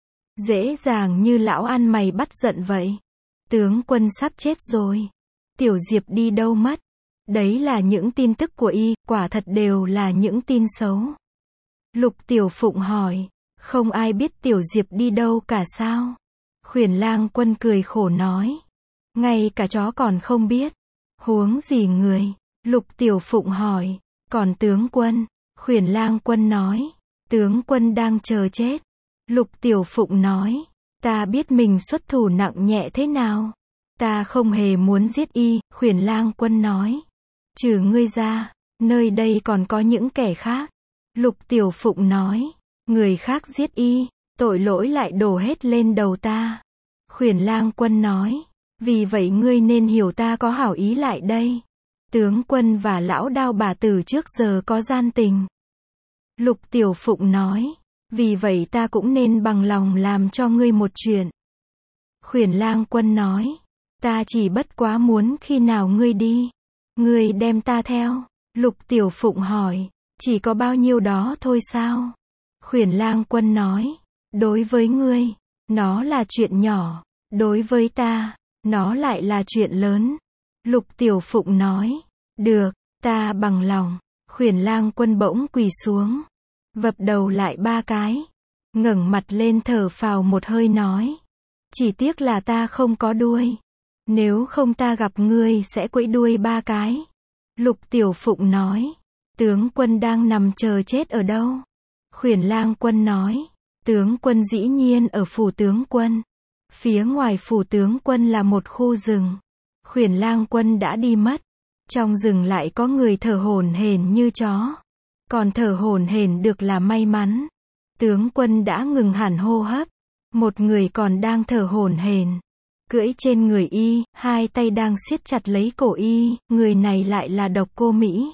Dễ dàng như lão ăn mày bắt giận vậy. Tướng quân sắp chết rồi. Tiểu Diệp đi đâu mất? Đấy là những tin tức của y, quả thật đều là những tin xấu. Lục Tiểu Phụng hỏi. Không ai biết Tiểu Diệp đi đâu cả sao? Khuyển Lang Quân cười khổ nói. Ngay cả chó còn không biết. Huống gì người? Lục Tiểu Phụng hỏi. Còn tướng quân? Khuyển Lang Quân nói. Tướng quân đang chờ chết. Lục Tiểu Phụng nói. Ta biết mình xuất thủ nặng nhẹ thế nào. Ta không hề muốn giết y, Khuyển Lang Quân nói. Trừ ngươi ra, nơi đây còn có những kẻ khác. Lục Tiểu Phụng nói. Người khác giết y, tội lỗi lại đổ hết lên đầu ta. Khuyển Lang Quân nói. Vì vậy ngươi nên hiểu ta có hảo ý lại đây. Tướng quân và lão Đao bà từ trước giờ có gian tình. Lục Tiểu Phụng nói. Vì vậy ta cũng nên bằng lòng làm cho ngươi một chuyện. Khuyển Lang Quân nói. Ta chỉ bất quá muốn khi nào ngươi đi, ngươi đem ta theo. Lục Tiểu Phụng hỏi. Chỉ có bao nhiêu đó thôi sao? Khuyển Lang Quân nói. Đối với ngươi, nó là chuyện nhỏ. Đối với ta, nó lại là chuyện lớn. Lục Tiểu Phụng nói. Được, ta bằng lòng. Khuyển Lang Quân bỗng quỳ xuống, vập đầu lại 3 cái, ngẩng mặt lên thở phào một hơi nói. Chỉ tiếc là ta không có đuôi. Nếu không ta gặp ngươi sẽ quẫy đuôi 3 cái. Lục Tiểu Phụng nói. Tướng quân đang nằm chờ chết ở đâu? Khuyển Lang Quân nói. Tướng quân dĩ nhiên ở phủ tướng quân. Phía ngoài phủ tướng quân là một khu rừng. Khuyển Lang Quân đã đi mất. Trong rừng lại có người thở hổn hển như chó. Còn thở hổn hển được là may mắn. Tướng quân đã ngừng hẳn hô hấp. Một người còn đang thở hổn hển, cưỡi trên người y, 2 tay đang siết chặt lấy cổ y, người này lại là Độc Cô Mỹ.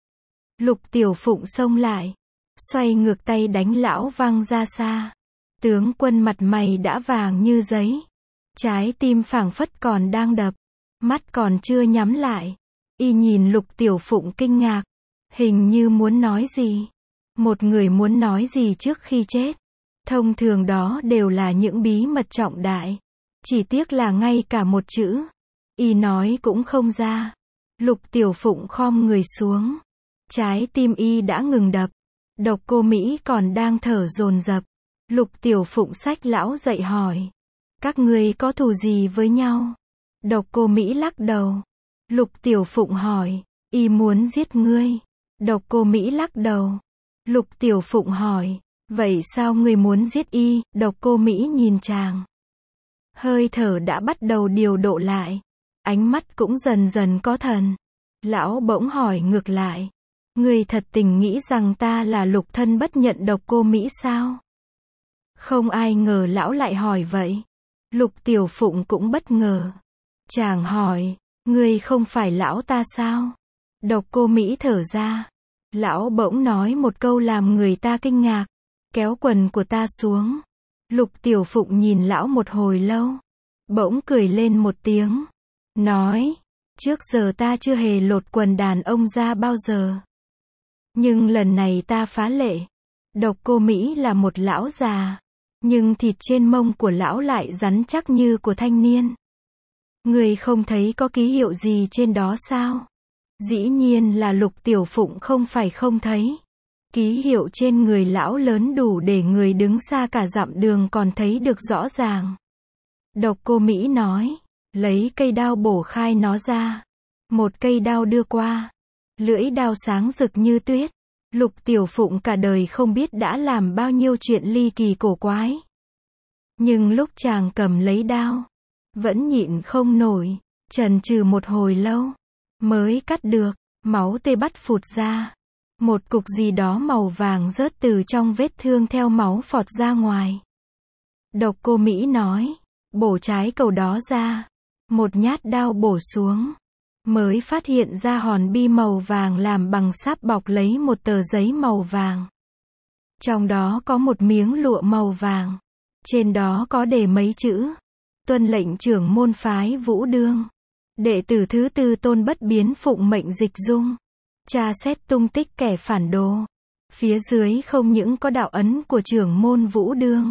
Lục Tiểu Phụng xông lại, xoay ngược tay đánh lão văng ra xa. Tướng quân mặt mày đã vàng như giấy, trái tim phảng phất còn đang đập, mắt còn chưa nhắm lại. Y nhìn Lục Tiểu Phụng kinh ngạc, hình như muốn nói gì. Một người muốn nói gì trước khi chết, thông thường đó đều là những bí mật trọng đại. Chỉ tiếc là ngay cả một chữ y nói cũng không ra. Lục Tiểu Phụng khom người xuống, trái tim y đã ngừng đập. Độc Cô Mỹ còn đang thở dồn dập. Lục Tiểu Phụng xách lão dậy hỏi. Các ngươi có thù gì với nhau? Độc Cô Mỹ lắc đầu. Lục Tiểu Phụng hỏi. Y muốn giết ngươi. Độc Cô Mỹ lắc đầu. Lục Tiểu Phụng hỏi. Vậy sao ngươi muốn giết y? Độc Cô Mỹ nhìn chàng. Hơi thở đã bắt đầu điều độ lại. Ánh mắt cũng dần dần có thần. Lão bỗng hỏi ngược lại. Ngươi thật tình nghĩ rằng ta là lục thân bất nhận Độc Cô Mỹ sao? Không ai ngờ lão lại hỏi vậy. Lục Tiểu Phụng cũng bất ngờ. Chàng hỏi. Ngươi không phải lão ta sao? Độc Cô Mỹ thở ra. Lão bỗng nói một câu làm người ta kinh ngạc. Kéo quần của ta xuống. Lục Tiểu Phụng nhìn lão một hồi lâu. Bỗng cười lên một tiếng. Nói. Trước giờ ta chưa hề lột quần đàn ông ra bao giờ. Nhưng lần này ta phá lệ. Độc Cô Mỹ là một lão già. Nhưng thịt trên mông của lão lại rắn chắc như của thanh niên. Người không thấy có ký hiệu gì trên đó sao? Dĩ nhiên là Lục Tiểu Phụng không phải không thấy. Ký hiệu trên người lão lớn đủ để người đứng xa cả dặm đường còn thấy được rõ ràng. Độc Cô Mỹ nói. Lấy cây đao bổ khai nó ra. Một cây đao đưa qua. Lưỡi đao sáng rực như tuyết. Lục Tiểu Phụng cả đời không biết đã làm bao nhiêu chuyện ly kỳ cổ quái. Nhưng lúc chàng cầm lấy đao, vẫn nhịn không nổi, chần chừ một hồi lâu, mới cắt được, máu tê bắt phụt ra. Một cục gì đó màu vàng rớt từ trong vết thương theo máu phọt ra ngoài. Độc Cô Mỹ nói, bổ trái cầu đó ra, một nhát đao bổ xuống, mới phát hiện ra hòn bi màu vàng làm bằng sáp bọc lấy một tờ giấy màu vàng. Trong đó có một miếng lụa màu vàng, trên đó có đề mấy chữ. Tuân lệnh trưởng môn phái Vũ Đương. Đệ tử thứ 4 Tôn Bất Biến phụng mệnh Dịch Dung. Tra xét tung tích kẻ phản đồ. Phía dưới không những có đạo ấn của trưởng môn Vũ Đương,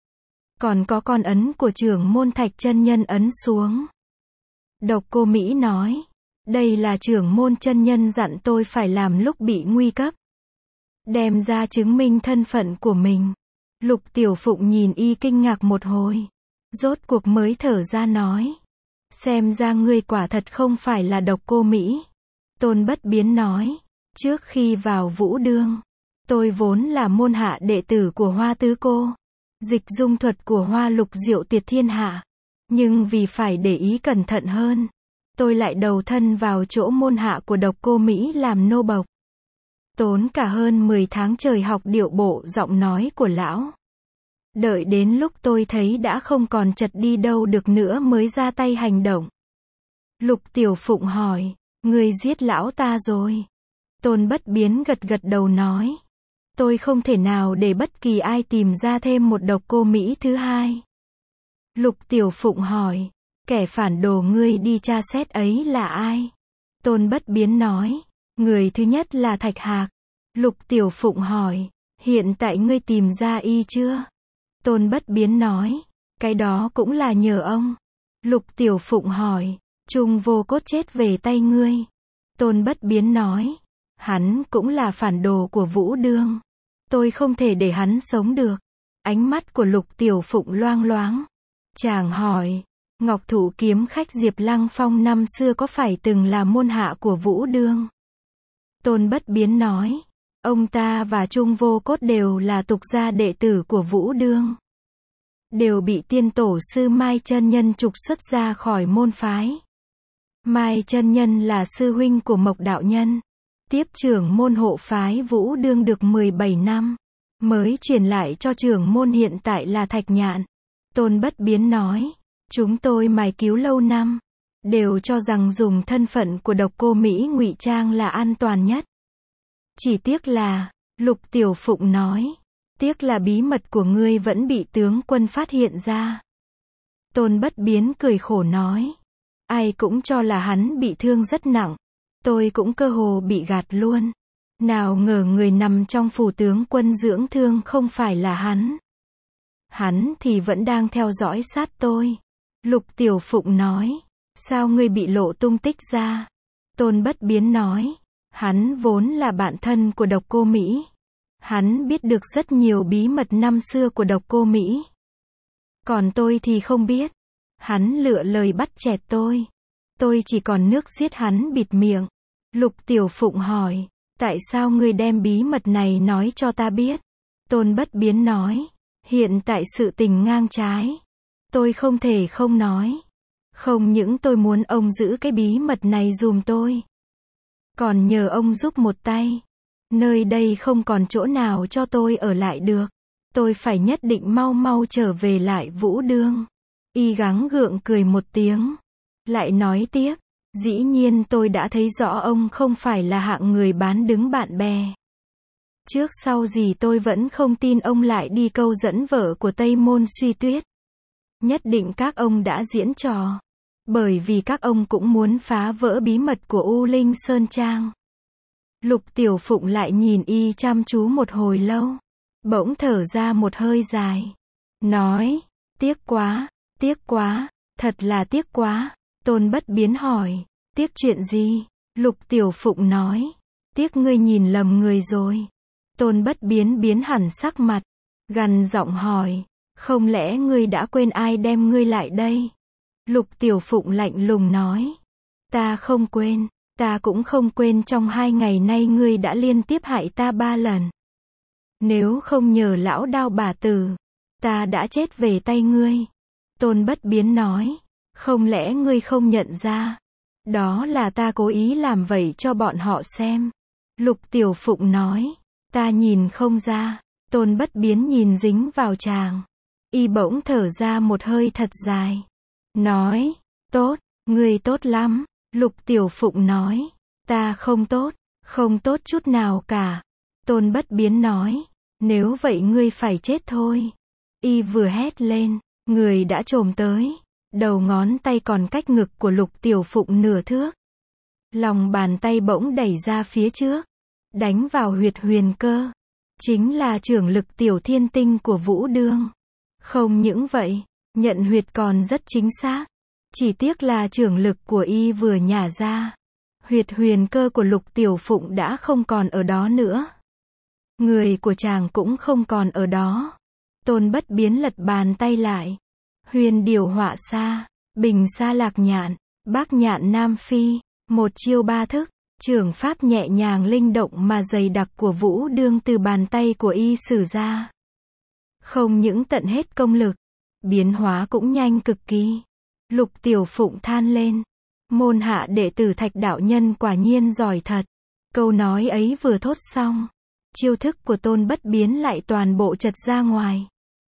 còn có con ấn của trưởng môn Thạch Chân Nhân ấn xuống. Độc Cô Mỹ nói. Đây là trưởng môn chân nhân dặn tôi phải làm lúc bị nguy cấp. Đem ra chứng minh thân phận của mình. Lục Tiểu Phụng nhìn y kinh ngạc một hồi. Rốt cuộc mới thở ra nói. Xem ra ngươi quả thật không phải là độc cô Mỹ. Tôn Bất Biến nói. Trước khi vào Vũ Đương, tôi vốn là môn hạ đệ tử của Hoa Tứ Cô. Dịch dung thuật của Hoa Lục diệu tuyệt thiên hạ. Nhưng vì phải để ý cẩn thận hơn, tôi lại đầu thân vào chỗ môn hạ của độc cô Mỹ làm nô bộc. Tốn cả hơn 10 tháng trời học điệu bộ giọng nói của lão. Đợi đến lúc tôi thấy đã không còn chật đi đâu được nữa mới ra tay hành động. Lục Tiểu Phụng hỏi, ngươi giết lão ta rồi. Tôn Bất Biến gật gật đầu nói, tôi không thể nào để bất kỳ ai tìm ra thêm một độc cô Mỹ thứ hai. Lục Tiểu Phụng hỏi, kẻ phản đồ ngươi đi tra xét ấy là ai? Tôn Bất Biến nói, người thứ nhất là Thạch Hạc. Lục Tiểu Phụng hỏi, hiện tại ngươi tìm ra y chưa? Tôn Bất Biến nói, cái đó cũng là nhờ ông. Lục Tiểu Phụng hỏi, Trung Vô Cốt chết về tay ngươi. Tôn Bất Biến nói, hắn cũng là phản đồ của Vũ Đương. Tôi không thể để hắn sống được. Ánh mắt của Lục Tiểu Phụng loang loáng. Chàng hỏi, Ngọc Thụ kiếm khách Diệp Lăng Phong năm xưa có phải từng là môn hạ của Vũ Đương? Tôn Bất Biến nói, ông ta và Trung Vô Cốt đều là tục gia đệ tử của Vũ Đương. Đều bị tiên tổ sư Mai Chân Nhân trục xuất ra khỏi môn phái. Mai Chân Nhân là sư huynh của Mộc đạo nhân. Tiếp trưởng môn hộ phái Vũ Đương được 17 năm. Mới truyền lại cho trưởng môn hiện tại là Thạch Nhạn. Tôn Bất Biến nói, chúng tôi mài cứu lâu năm. Đều cho rằng dùng thân phận của độc cô Mỹ ngụy trang là an toàn nhất. Chỉ tiếc là, Lục Tiểu Phụng nói, tiếc là bí mật của ngươi vẫn bị tướng quân phát hiện ra. Tôn Bất Biến cười khổ nói, ai cũng cho là hắn bị thương rất nặng. Tôi cũng cơ hồ bị gạt luôn. Nào ngờ người nằm trong phủ tướng quân dưỡng thương không phải là hắn. Hắn thì vẫn đang theo dõi sát tôi. Lục Tiểu Phụng nói, sao ngươi bị lộ tung tích ra? Tôn Bất Biến nói, hắn vốn là bạn thân của độc cô Mỹ. Hắn biết được rất nhiều bí mật năm xưa của độc cô Mỹ. Còn tôi thì không biết. Hắn lựa lời bắt chẹt tôi. Tôi chỉ còn nước giết hắn bịt miệng. Lục Tiểu Phụng hỏi, tại sao ngươi đem bí mật này nói cho ta biết? Tôn Bất Biến nói, hiện tại sự tình ngang trái. Tôi không thể không nói. Không những tôi muốn ông giữ cái bí mật này giùm tôi. Còn nhờ ông giúp một tay. Nơi đây không còn chỗ nào cho tôi ở lại được. Tôi phải nhất định mau mau trở về lại Vũ Đương. Y gắng gượng cười một tiếng. Lại nói tiếp, dĩ nhiên tôi đã thấy rõ ông không phải là hạng người bán đứng bạn bè. Trước sau gì tôi vẫn không tin ông lại đi câu dẫn vợ của Tây Môn Suy Tuyết. Nhất định các ông đã diễn trò. Bởi vì các ông cũng muốn phá vỡ bí mật của U Linh Sơn Trang. Lục Tiểu Phụng lại nhìn y chăm chú một hồi lâu. Bỗng thở ra một hơi dài. Nói, tiếc quá, thật là tiếc quá. Tôn Bất Biến hỏi, tiếc chuyện gì? Lục Tiểu Phụng nói, tiếc ngươi nhìn lầm người rồi. Tôn Bất Biến biến hẳn sắc mặt, gằn giọng hỏi, không lẽ ngươi đã quên ai đem ngươi lại đây? Lục Tiểu Phụng lạnh lùng nói, ta không quên, ta cũng không quên trong 2 ngày nay ngươi đã liên tiếp hại ta 3 lần. Nếu không nhờ lão Đao bà tử, ta đã chết về tay ngươi. Tôn Bất Biến nói, không lẽ ngươi không nhận ra? Đó là ta cố ý làm vậy cho bọn họ xem. Lục Tiểu Phụng nói, ta nhìn không ra. Tôn Bất Biến nhìn dính vào chàng. Y bỗng thở ra một hơi thật dài. Nói, tốt, ngươi tốt lắm. Lục Tiểu Phụng nói, ta không tốt chút nào cả. Tôn Bất Biến nói, nếu vậy ngươi phải chết thôi. Y vừa hét lên, người đã chồm tới. Đầu ngón tay còn cách ngực của Lục Tiểu Phụng nửa thước. Lòng bàn tay bỗng đẩy ra phía trước. Đánh vào huyệt huyền cơ. Chính là trưởng lực tiểu thiên tinh của Vũ Đương. Không những vậy, nhận huyệt còn rất chính xác. Chỉ tiếc là trưởng lực của y vừa nhả ra. Huyệt huyền cơ của Lục Tiểu Phụng đã không còn ở đó nữa. Người của chàng cũng không còn ở đó. Tôn Bất Biến lật bàn tay lại. Huyền điều họa xa. Bình Sa Lạc Nhạn, Bác Nhạn Nam Phi, một chiêu ba thức, trường pháp nhẹ nhàng linh động mà dày đặc của Vũ Đương từ bàn tay của y sử ra. Không những tận hết công lực, biến hóa cũng nhanh cực kỳ. Lục Tiểu Phụng than lên, môn hạ đệ tử Thạch đạo nhân quả nhiên giỏi thật. Câu nói ấy vừa thốt xong, chiêu thức của Tôn Bất Biến lại toàn bộ chật ra ngoài.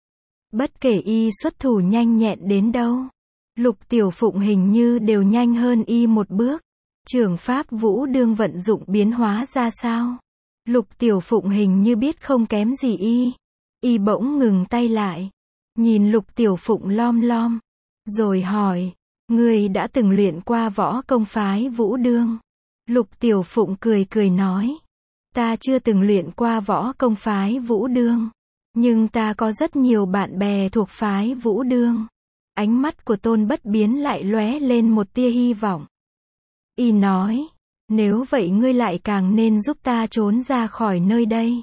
Bất kể y xuất thủ nhanh nhẹn đến đâu, Lục Tiểu Phụng hình như đều nhanh hơn y một bước. Trường pháp Vũ Đương vận dụng biến hóa ra sao? Lục Tiểu Phụng hình như biết không kém gì y. Y bỗng ngừng tay lại, nhìn Lục Tiểu Phụng lom lom, rồi hỏi, ngươi đã từng luyện qua võ công phái Vũ Đương? Lục Tiểu Phụng cười cười nói, ta chưa từng luyện qua võ công phái Vũ Đương, nhưng ta có rất nhiều bạn bè thuộc phái Vũ Đương. Ánh mắt của Tôn Bất Biến lại lóe lên một tia hy vọng. Y nói, nếu vậy ngươi lại càng nên giúp ta trốn ra khỏi nơi đây.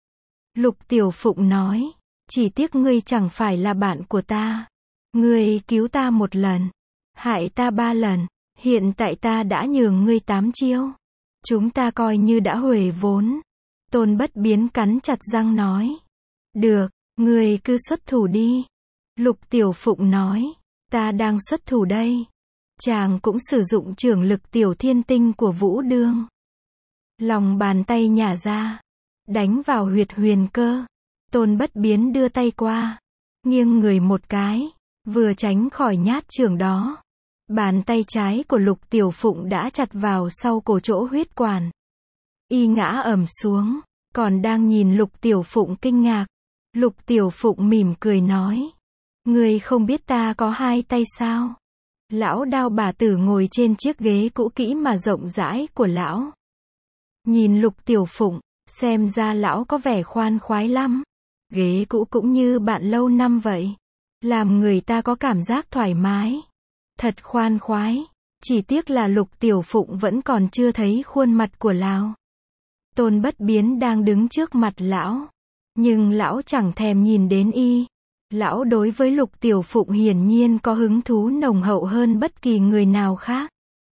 Lục Tiểu Phụng nói, chỉ tiếc ngươi chẳng phải là bạn của ta. Ngươi cứu ta một lần, hại ta 3 lần, hiện tại ta đã nhường ngươi 8 chiêu. Chúng ta coi như đã huề vốn. Tôn Bất Biến cắn chặt răng nói, được, ngươi cứ xuất thủ đi. Lục Tiểu Phụng nói, ta đang xuất thủ đây. Chàng cũng sử dụng trưởng lực Tiểu Thiên Tinh của Vũ Đương. Lòng bàn tay nhả ra, đánh vào huyệt huyền cơ. Tôn Bất Biến đưa tay qua, nghiêng người một cái, vừa tránh khỏi nhát chưởng đó. Bàn tay trái của Lục Tiểu Phụng đã chặt vào sau cổ chỗ huyết quản. Y ngã ầm xuống, còn đang nhìn Lục Tiểu Phụng kinh ngạc. Lục Tiểu Phụng mỉm cười nói, ngươi không biết ta có 2 tay sao? Lão Đao bà tử ngồi trên chiếc ghế cũ kỹ mà rộng rãi của lão. Nhìn Lục Tiểu Phụng, xem ra lão có vẻ khoan khoái lắm. Ghế cũ cũng như bạn lâu năm vậy. Làm người ta có cảm giác thoải mái. Thật khoan khoái. Chỉ tiếc là Lục Tiểu Phụng vẫn còn chưa thấy khuôn mặt của lão. Tôn Bất Biến đang đứng trước mặt lão. Nhưng lão chẳng thèm nhìn đến y. Lão đối với Lục Tiểu Phụng hiển nhiên có hứng thú nồng hậu hơn bất kỳ người nào khác.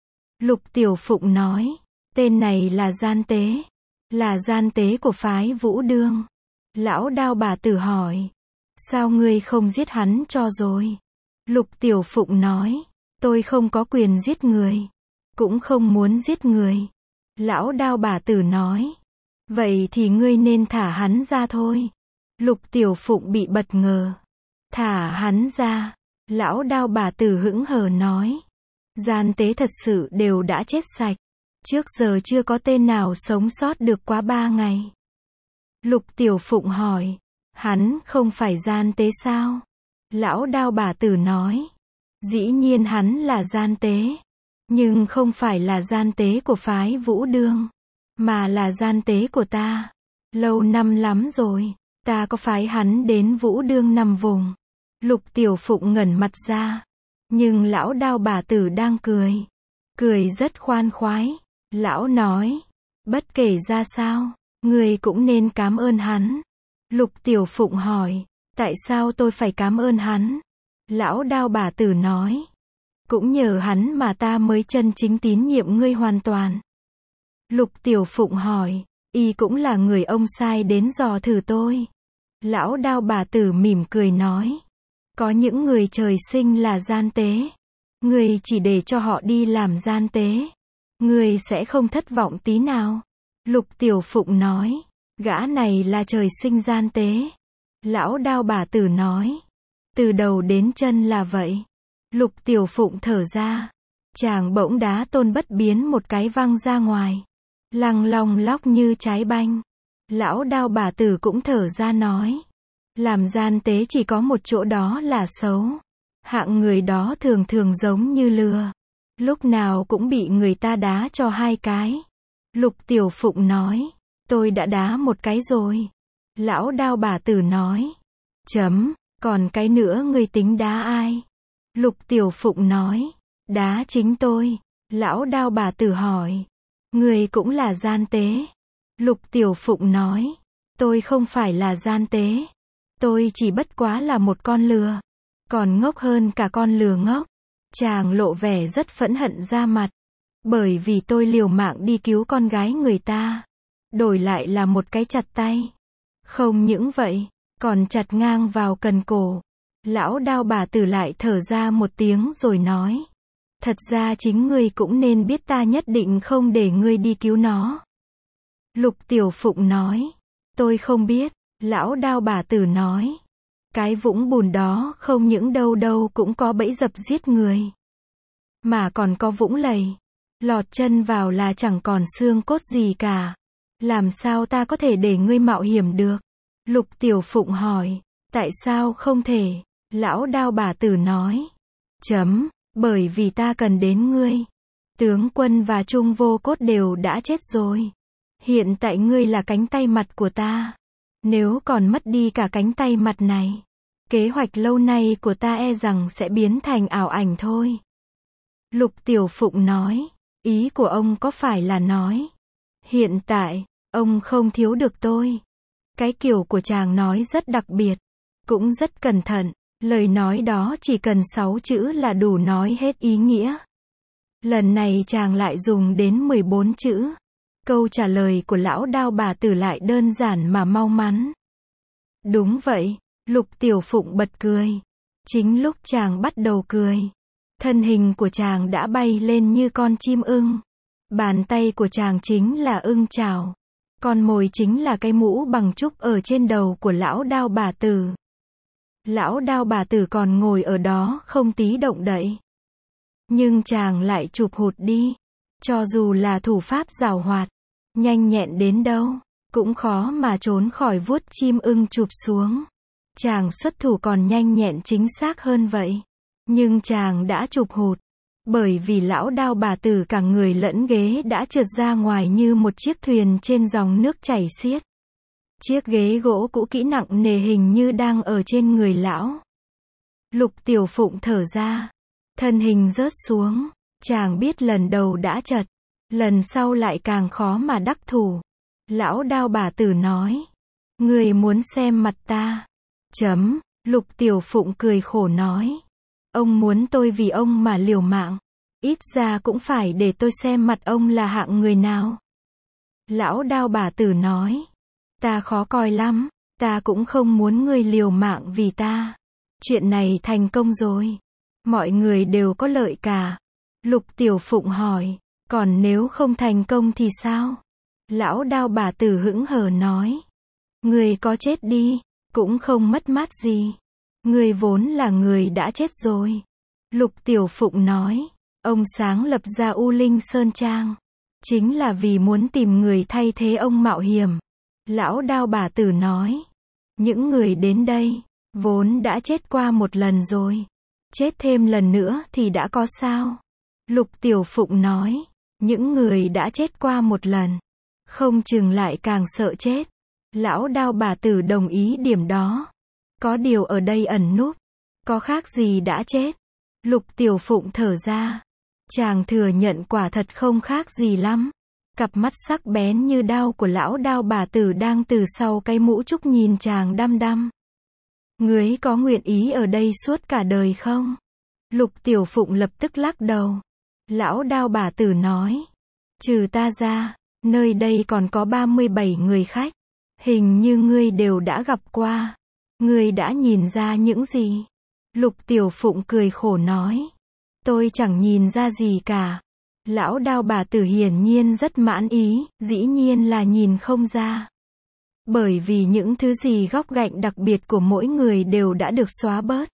Lục Tiểu Phụng nói, tên này là gian tế. Là gian tế của phái Vũ Đương. Lão Đao bà tử hỏi, sao ngươi không giết hắn cho rồi? Lục Tiểu Phụng nói, tôi không có quyền giết người. Cũng không muốn giết người. Lão Đao bà tử nói, vậy thì ngươi nên thả hắn ra thôi. Lục Tiểu Phụng bị bất ngờ. Thả hắn ra. Lão Đao bà tử hững hờ nói, gian tế thật sự đều đã chết sạch. Trước giờ chưa có tên nào sống sót được quá 3 ngày. Lục Tiểu Phụng hỏi, hắn không phải gian tế sao? Lão Đao bà tử nói, dĩ nhiên hắn là gian tế. Nhưng không phải là gian tế của phái Vũ Đương, mà là gian tế của ta. Lâu năm lắm rồi, ta có phái hắn đến Vũ Đương nằm vùng. Lục Tiểu Phụng ngẩn mặt ra. Nhưng lão Đao bà tử đang cười. Cười rất khoan khoái. Lão nói, bất kể ra sao, người cũng nên cảm ơn hắn. Lục Tiểu Phụng hỏi, tại sao tôi phải cảm ơn hắn? Lão Đao bà tử nói, cũng nhờ hắn mà ta mới chân chính tín nhiệm ngươi hoàn toàn. Lục Tiểu Phụng hỏi, y cũng là người ông sai đến dò thử tôi. Lão Đao bà tử mỉm cười nói, có những người trời sinh là gian tế. Ngươi chỉ để cho họ đi làm gian tế, ngươi sẽ không thất vọng tí nào. Lục Tiểu Phụng nói, gã này là trời sinh gian tế. Lão Đao bà tử nói, từ đầu đến chân là vậy. Lục Tiểu Phụng thở ra. Chàng bỗng đá Tôn Bất Biến một cái văng ra ngoài. Lằng lòng lóc như trái banh. Lão Đao bà tử cũng thở ra nói, làm gian tế chỉ có một chỗ đó là xấu. Hạng người đó thường thường giống như lừa. Lúc nào cũng bị người ta đá cho 2 cái. Lục Tiểu Phụng nói, tôi đã đá một cái rồi. Lão Đao bà tử nói, còn cái nữa ngươi tính đá ai? Lục Tiểu Phụng nói, đá chính tôi. Lão Đao bà tử hỏi, ngươi cũng là gian tế? Lục Tiểu Phụng nói, tôi không phải là gian tế. Tôi chỉ bất quá là một con lừa. Còn ngốc hơn cả con lừa ngốc. Chàng lộ vẻ rất phẫn hận ra mặt. Bởi vì tôi liều mạng đi cứu con gái người ta. Đổi lại là một cái chặt tay. Không những vậy, còn chặt ngang vào cần cổ. Lão Đao bà tử lại thở ra một tiếng rồi nói. Thật ra chính ngươi cũng nên biết ta nhất định không để ngươi đi cứu nó. Lục Tiểu Phụng nói. Tôi không biết. Lão Đao bà tử nói. Cái vũng bùn đó không những đâu đâu cũng có bẫy dập giết người. Mà còn có vũng lầy. Lọt chân vào là chẳng còn xương cốt gì cả. Làm sao ta có thể để ngươi mạo hiểm được? Lục Tiểu Phụng hỏi. Tại sao không thể? Lão Đao bà tử nói. Bởi vì ta cần đến ngươi. Tướng quân và Trung Vô Cốt đều đã chết rồi. Hiện tại ngươi là cánh tay mặt của ta. Nếu còn mất đi cả cánh tay mặt này, kế hoạch lâu nay của ta e rằng sẽ biến thành ảo ảnh thôi. Lục Tiểu Phụng nói. Ý của ông có phải là nói, hiện tại, ông không thiếu được tôi. Cái kiểu của chàng nói rất đặc biệt, cũng rất cẩn thận. Lời nói đó chỉ cần 6 chữ là đủ nói hết ý nghĩa. Lần này chàng lại dùng đến 14 chữ. Câu trả lời của lão Đao bà tử lại đơn giản mà mau mắn. Đúng vậy, Lục Tiểu Phụng bật cười. Chính lúc chàng bắt đầu cười, thân hình của chàng đã bay lên như con chim ưng. Bàn tay của chàng chính là ưng chảo. Con mồi chính là cái mũ bằng trúc ở trên đầu của lão Đao bà tử. Lão Đao bà tử còn ngồi ở đó không tí động đậy. Nhưng chàng lại chụp hụt đi. Cho dù là thủ pháp giàu hoạt, nhanh nhẹn đến đâu, cũng khó mà trốn khỏi vuốt chim ưng chụp xuống. Chàng xuất thủ còn nhanh nhẹn chính xác hơn vậy. Nhưng chàng đã chụp hụt. Bởi vì lão Đao bà tử cả người lẫn ghế đã trượt ra ngoài như một chiếc thuyền trên dòng nước chảy xiết. Chiếc ghế gỗ cũ kỹ nặng nề hình như đang ở trên người lão. Lục Tiểu Phụng thở ra. Thân hình rớt xuống. Chàng biết lần đầu đã chật. Lần sau lại càng khó mà đắc thủ. Lão Đao bà tử nói. Người muốn xem mặt ta. Lục Tiểu Phụng cười khổ nói. Ông muốn tôi vì ông mà liều mạng. Ít ra cũng phải để tôi xem mặt ông là hạng người nào. Lão Đao bà tử nói. Ta khó coi lắm. Ta cũng không muốn ngươi liều mạng vì ta. Chuyện này thành công rồi. Mọi người đều có lợi cả. Lục Tiểu Phụng hỏi. Còn nếu không thành công thì sao? Lão Đao bà tử hững hờ nói. Ngươi có chết đi, cũng không mất mát gì. Ngươi vốn là người đã chết rồi. Lục Tiểu Phụng nói. Ông sáng lập ra U Linh Sơn Trang. Chính là vì muốn tìm người thay thế ông mạo hiểm. Lão Đao bà tử nói. Những người đến đây, vốn đã chết qua một lần rồi. Chết thêm lần nữa thì đã có sao? Lục Tiểu Phụng nói. Những người đã chết qua một lần, không chừng lại càng sợ chết. Lão Đao bà tử đồng ý điểm đó. Có điều ở đây ẩn núp. Có khác gì đã chết? Lục Tiểu Phụng thở ra. Chàng thừa nhận quả thật không khác gì lắm. Cặp mắt sắc bén như đao của lão Đao bà tử đang từ sau cái mũ trúc nhìn chàng đăm đăm. Ngươi có nguyện ý ở đây suốt cả đời không? Lục Tiểu Phụng lập tức lắc đầu. Lão Đao bà tử nói. Trừ ta ra, nơi đây còn có 37 người khách. Hình như ngươi đều đã gặp qua. Ngươi đã nhìn ra những gì? Lục Tiểu Phụng cười khổ nói. Tôi chẳng nhìn ra gì cả. Lão Đao bà tử hiển nhiên rất mãn ý, dĩ nhiên là nhìn không ra. Bởi vì những thứ gì góc gạnh đặc biệt của mỗi người đều đã được xóa bớt.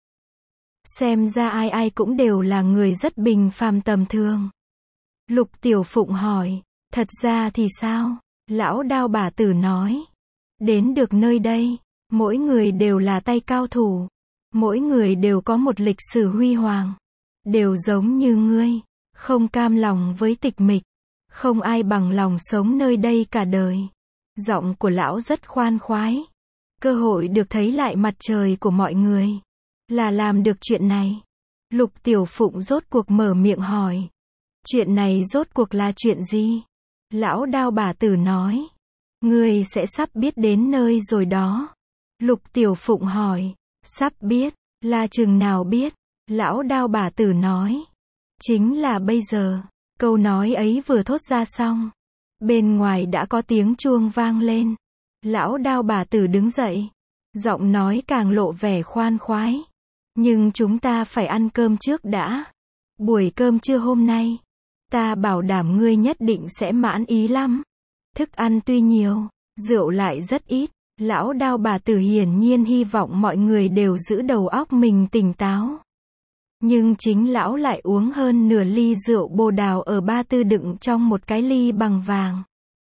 Xem ra ai ai cũng đều là người rất bình phàm tầm thường. Lục Tiểu Phụng hỏi, thật ra thì sao? Lão Đao bà tử nói. Đến được nơi đây, mỗi người đều là tay cao thủ. Mỗi người đều có một lịch sử huy hoàng. Đều giống như ngươi, không cam lòng với tịch mịch. Không ai bằng lòng sống nơi đây cả đời. Giọng của lão rất khoan khoái. Cơ hội được thấy lại mặt trời của mọi người. Là làm được chuyện này. Lục Tiểu Phụng rốt cuộc mở miệng hỏi. Chuyện này rốt cuộc là chuyện gì? Lão Đao bà tử nói. Ngươi sẽ sắp biết đến nơi rồi đó. Lục Tiểu Phụng hỏi. Sắp biết, là chừng nào biết? Lão Đao bà tử nói. Chính là bây giờ. Câu nói ấy vừa thốt ra xong. Bên ngoài đã có tiếng chuông vang lên. Lão Đao bà tử đứng dậy. Giọng nói càng lộ vẻ khoan khoái. Nhưng chúng ta phải ăn cơm trước đã. Buổi cơm trưa hôm nay, ta bảo đảm ngươi nhất định sẽ mãn ý lắm. Thức ăn tuy nhiều, rượu lại rất ít. Lão Đao bà tử hiển nhiên hy vọng mọi người đều giữ đầu óc mình tỉnh táo. Nhưng chính lão lại uống hơn nửa ly rượu bồ đào ở Ba Tư đựng trong một cái ly bằng vàng.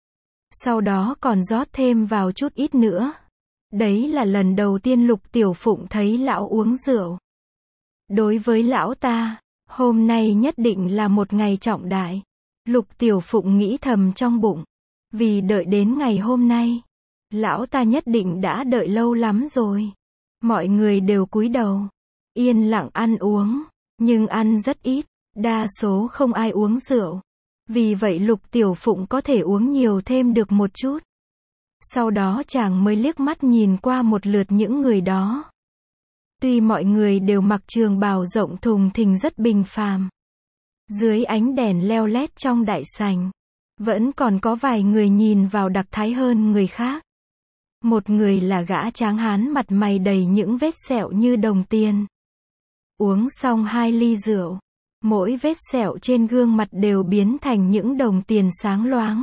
Sau đó còn rót thêm vào chút ít nữa. Đấy là lần đầu tiên Lục Tiểu Phụng thấy lão uống rượu. Đối với lão ta, hôm nay nhất định là một ngày trọng đại. Lục Tiểu Phụng nghĩ thầm trong bụng. Vì đợi đến ngày hôm nay, lão ta nhất định đã đợi lâu lắm rồi. Mọi người đều cúi đầu, yên lặng ăn uống, nhưng ăn rất ít, đa số không ai uống rượu. Vì vậy Lục Tiểu Phụng có thể uống nhiều thêm được một chút. Sau đó chàng mới liếc mắt nhìn qua một lượt những người đó. Tuy mọi người đều mặc trường bào rộng thùng thình rất bình phàm. Dưới ánh đèn leo lét trong đại sảnh, vẫn còn có vài người nhìn vào đặc thái hơn người khác. Một người là gã tráng hán mặt mày đầy những vết sẹo như đồng tiền. Uống xong 2 ly rượu, mỗi vết sẹo trên gương mặt đều biến thành những đồng tiền sáng loáng.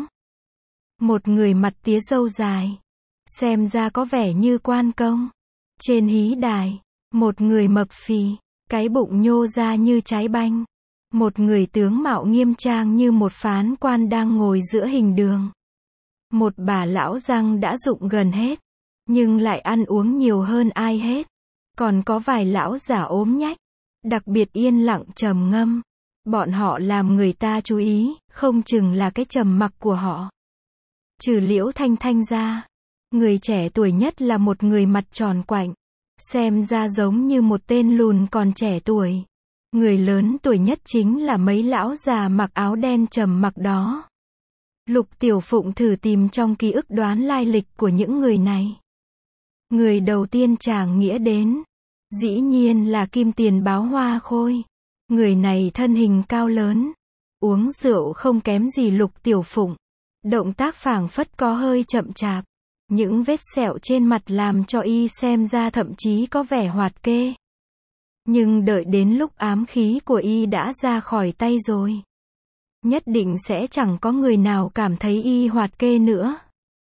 Một người mặt tía râu dài, xem ra có vẻ như quan công. Trên hí đài, một người mập phì, cái bụng nhô ra như trái banh. Một người tướng mạo nghiêm trang như một phán quan đang ngồi giữa hình đường. Một bà lão răng đã rụng gần hết, nhưng lại ăn uống nhiều hơn ai hết. Còn có vài lão già ốm nhách, đặc biệt yên lặng trầm ngâm. Bọn họ làm người ta chú ý, không chừng là cái trầm mặc của họ. Trừ Liễu Thanh Thanh ra, người trẻ tuổi nhất là một người mặt tròn quạnh, xem ra giống như một tên lùn còn trẻ tuổi. Người lớn tuổi nhất chính là mấy lão già mặc áo đen trầm mặc đó. Lục Tiểu Phụng thử tìm trong ký ức đoán lai lịch của những người này. Người đầu tiên chàng nghĩa đến, dĩ nhiên là Kim Tiền Báo Hoa Khôi. Người này thân hình cao lớn, uống rượu không kém gì Lục Tiểu Phụng. Động tác phảng phất có hơi chậm chạp. Những vết sẹo trên mặt làm cho y xem ra thậm chí có vẻ hoạt kê. Nhưng đợi đến lúc ám khí của y đã ra khỏi tay rồi, nhất định sẽ chẳng có người nào cảm thấy y hoạt kê nữa.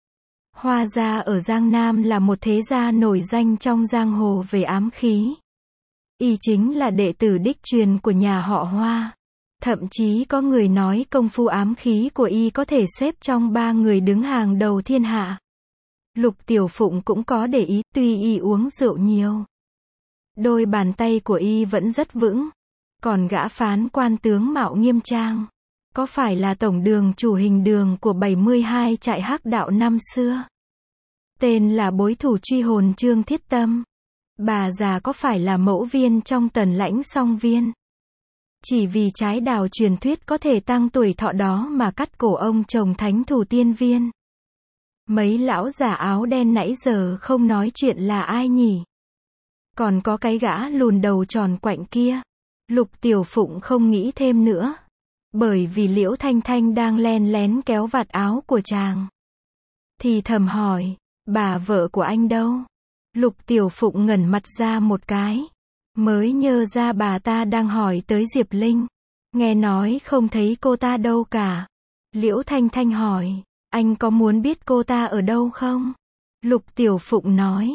Hoa gia ở Giang Nam là một thế gia nổi danh trong giang hồ về ám khí. Y chính là đệ tử đích truyền của nhà họ Hoa. Thậm chí có người nói công phu ám khí của y có thể xếp trong 3 người đứng hàng đầu thiên hạ. Lục Tiểu Phụng cũng có để ý, tuy y uống rượu nhiều, đôi bàn tay của y vẫn rất vững. Còn gã phán quan tướng mạo nghiêm trang, có phải là tổng đường chủ hình đường của 72 trại hắc đạo năm xưa? Tên là bối thủ truy hồn Trương Thiết Tâm. Bà già có phải là mẫu viên trong Tần Lãnh Song Viên? Chỉ vì trái đào truyền thuyết có thể tăng tuổi thọ đó mà cắt cổ ông chồng thánh thủ tiên viên. Mấy lão già áo đen nãy giờ không nói chuyện là ai nhỉ? Còn có cái gã lùn đầu tròn quạnh kia. Lục Tiểu Phụng không nghĩ thêm nữa. Bởi vì Liễu Thanh Thanh đang len lén kéo vạt áo của chàng. Thì thầm hỏi, bà vợ của anh đâu? Lục Tiểu Phụng ngẩn mặt ra một cái. Mới nhớ ra bà ta đang hỏi tới Diệp Linh. Nghe nói không thấy cô ta đâu cả. Liễu Thanh Thanh hỏi, anh có muốn biết cô ta ở đâu không? Lục Tiểu Phụng nói,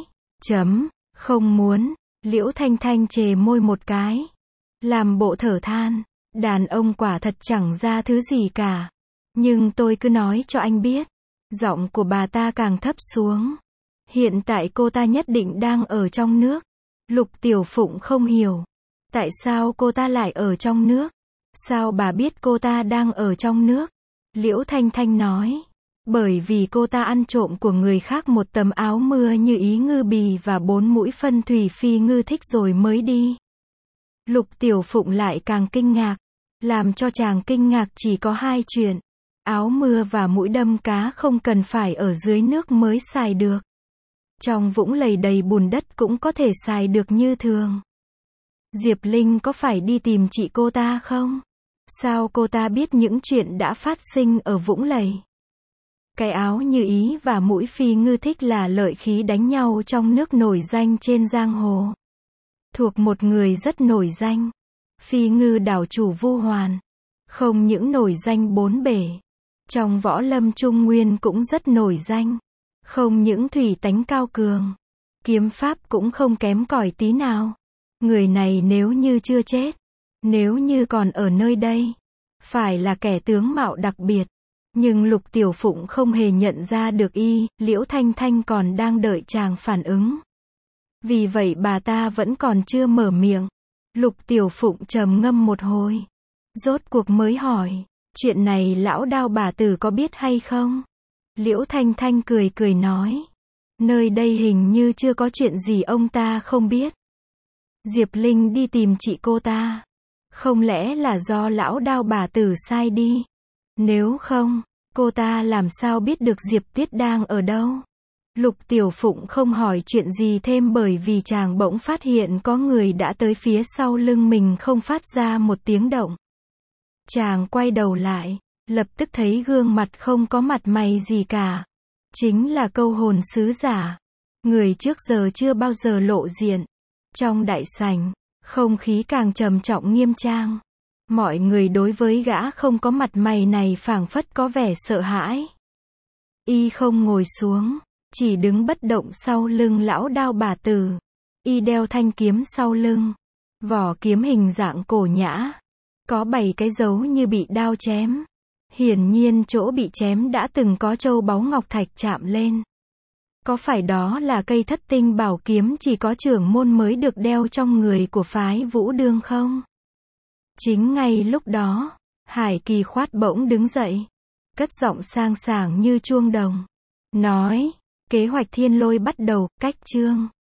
không muốn. Liễu Thanh Thanh chề môi một cái, làm bộ thở than, đàn ông quả thật chẳng ra thứ gì cả. Nhưng tôi cứ nói cho anh biết. Giọng của bà ta càng thấp xuống. Hiện tại cô ta nhất định đang ở trong nước. Lục Tiểu Phụng không hiểu. Tại sao cô ta lại ở trong nước? Sao bà biết cô ta đang ở trong nước? Liễu Thanh Thanh nói, bởi vì cô ta ăn trộm của người khác một tấm áo mưa như ý ngư bì và 4 mũi phân thủy phi ngư thích rồi mới đi. Lục Tiểu Phụng lại càng kinh ngạc. Làm cho chàng kinh ngạc chỉ có 2 chuyện. Áo mưa và mũi đâm cá không cần phải ở dưới nước mới xài được. Trong vũng lầy đầy bùn đất cũng có thể xài được như thường. Diệp Linh có phải đi tìm chị cô ta không? Sao cô ta biết những chuyện đã phát sinh ở Vũng Lầy? Cái áo Như Ý và Mũi Phi Ngư thích là lợi khí đánh nhau trong nước nổi danh trên giang hồ. Thuộc một người rất nổi danh. Phi Ngư đảo chủ Vu Hoàn. Không những nổi danh bốn bể. Trong võ lâm Trung Nguyên cũng rất nổi danh. Không những thủy tánh cao cường. Kiếm pháp cũng không kém cỏi tí nào. Người này nếu như chưa chết. Nếu như còn ở nơi đây. Phải là kẻ tướng mạo đặc biệt. Nhưng Lục Tiểu Phụng không hề nhận ra được y, Liễu Thanh Thanh còn đang đợi chàng phản ứng. Vì vậy bà ta vẫn còn chưa mở miệng. Lục Tiểu Phụng trầm ngâm một hồi. Rốt cuộc mới hỏi, chuyện này lão Đao bà tử có biết hay không? Liễu Thanh Thanh cười cười nói. Nơi đây hình như chưa có chuyện gì ông ta không biết. Diệp Linh đi tìm chị cô ta. Không lẽ là do lão Đao bà tử sai đi? Nếu không, cô ta làm sao biết được Diệp Tuyết đang ở đâu? Lục Tiểu Phụng không hỏi chuyện gì thêm bởi vì chàng bỗng phát hiện có người đã tới phía sau lưng mình không phát ra một tiếng động. Chàng quay đầu lại, lập tức thấy gương mặt không có mặt mày gì cả. Chính là Câu Hồn sứ giả. Người trước giờ chưa bao giờ lộ diện. Trong đại sảnh, không khí càng trầm trọng nghiêm trang. Mọi người đối với gã không có mặt mày này phảng phất có vẻ sợ hãi. Y không ngồi xuống, chỉ đứng bất động sau lưng lão Đao bà tử. Y đeo thanh kiếm sau lưng. Vỏ kiếm hình dạng cổ nhã. Có 7 cái dấu như bị đao chém. Hiển nhiên chỗ bị chém đã từng có châu báu ngọc thạch chạm lên. Có phải đó là cây Thất Tinh bảo kiếm chỉ có trưởng môn mới được đeo trong người của phái Vũ Đương không? Chính ngay lúc đó, Hải Kỳ Khoát bỗng đứng dậy, cất giọng sang sảng như chuông đồng, nói, kế hoạch Thiên Lôi bắt đầu, cách chương.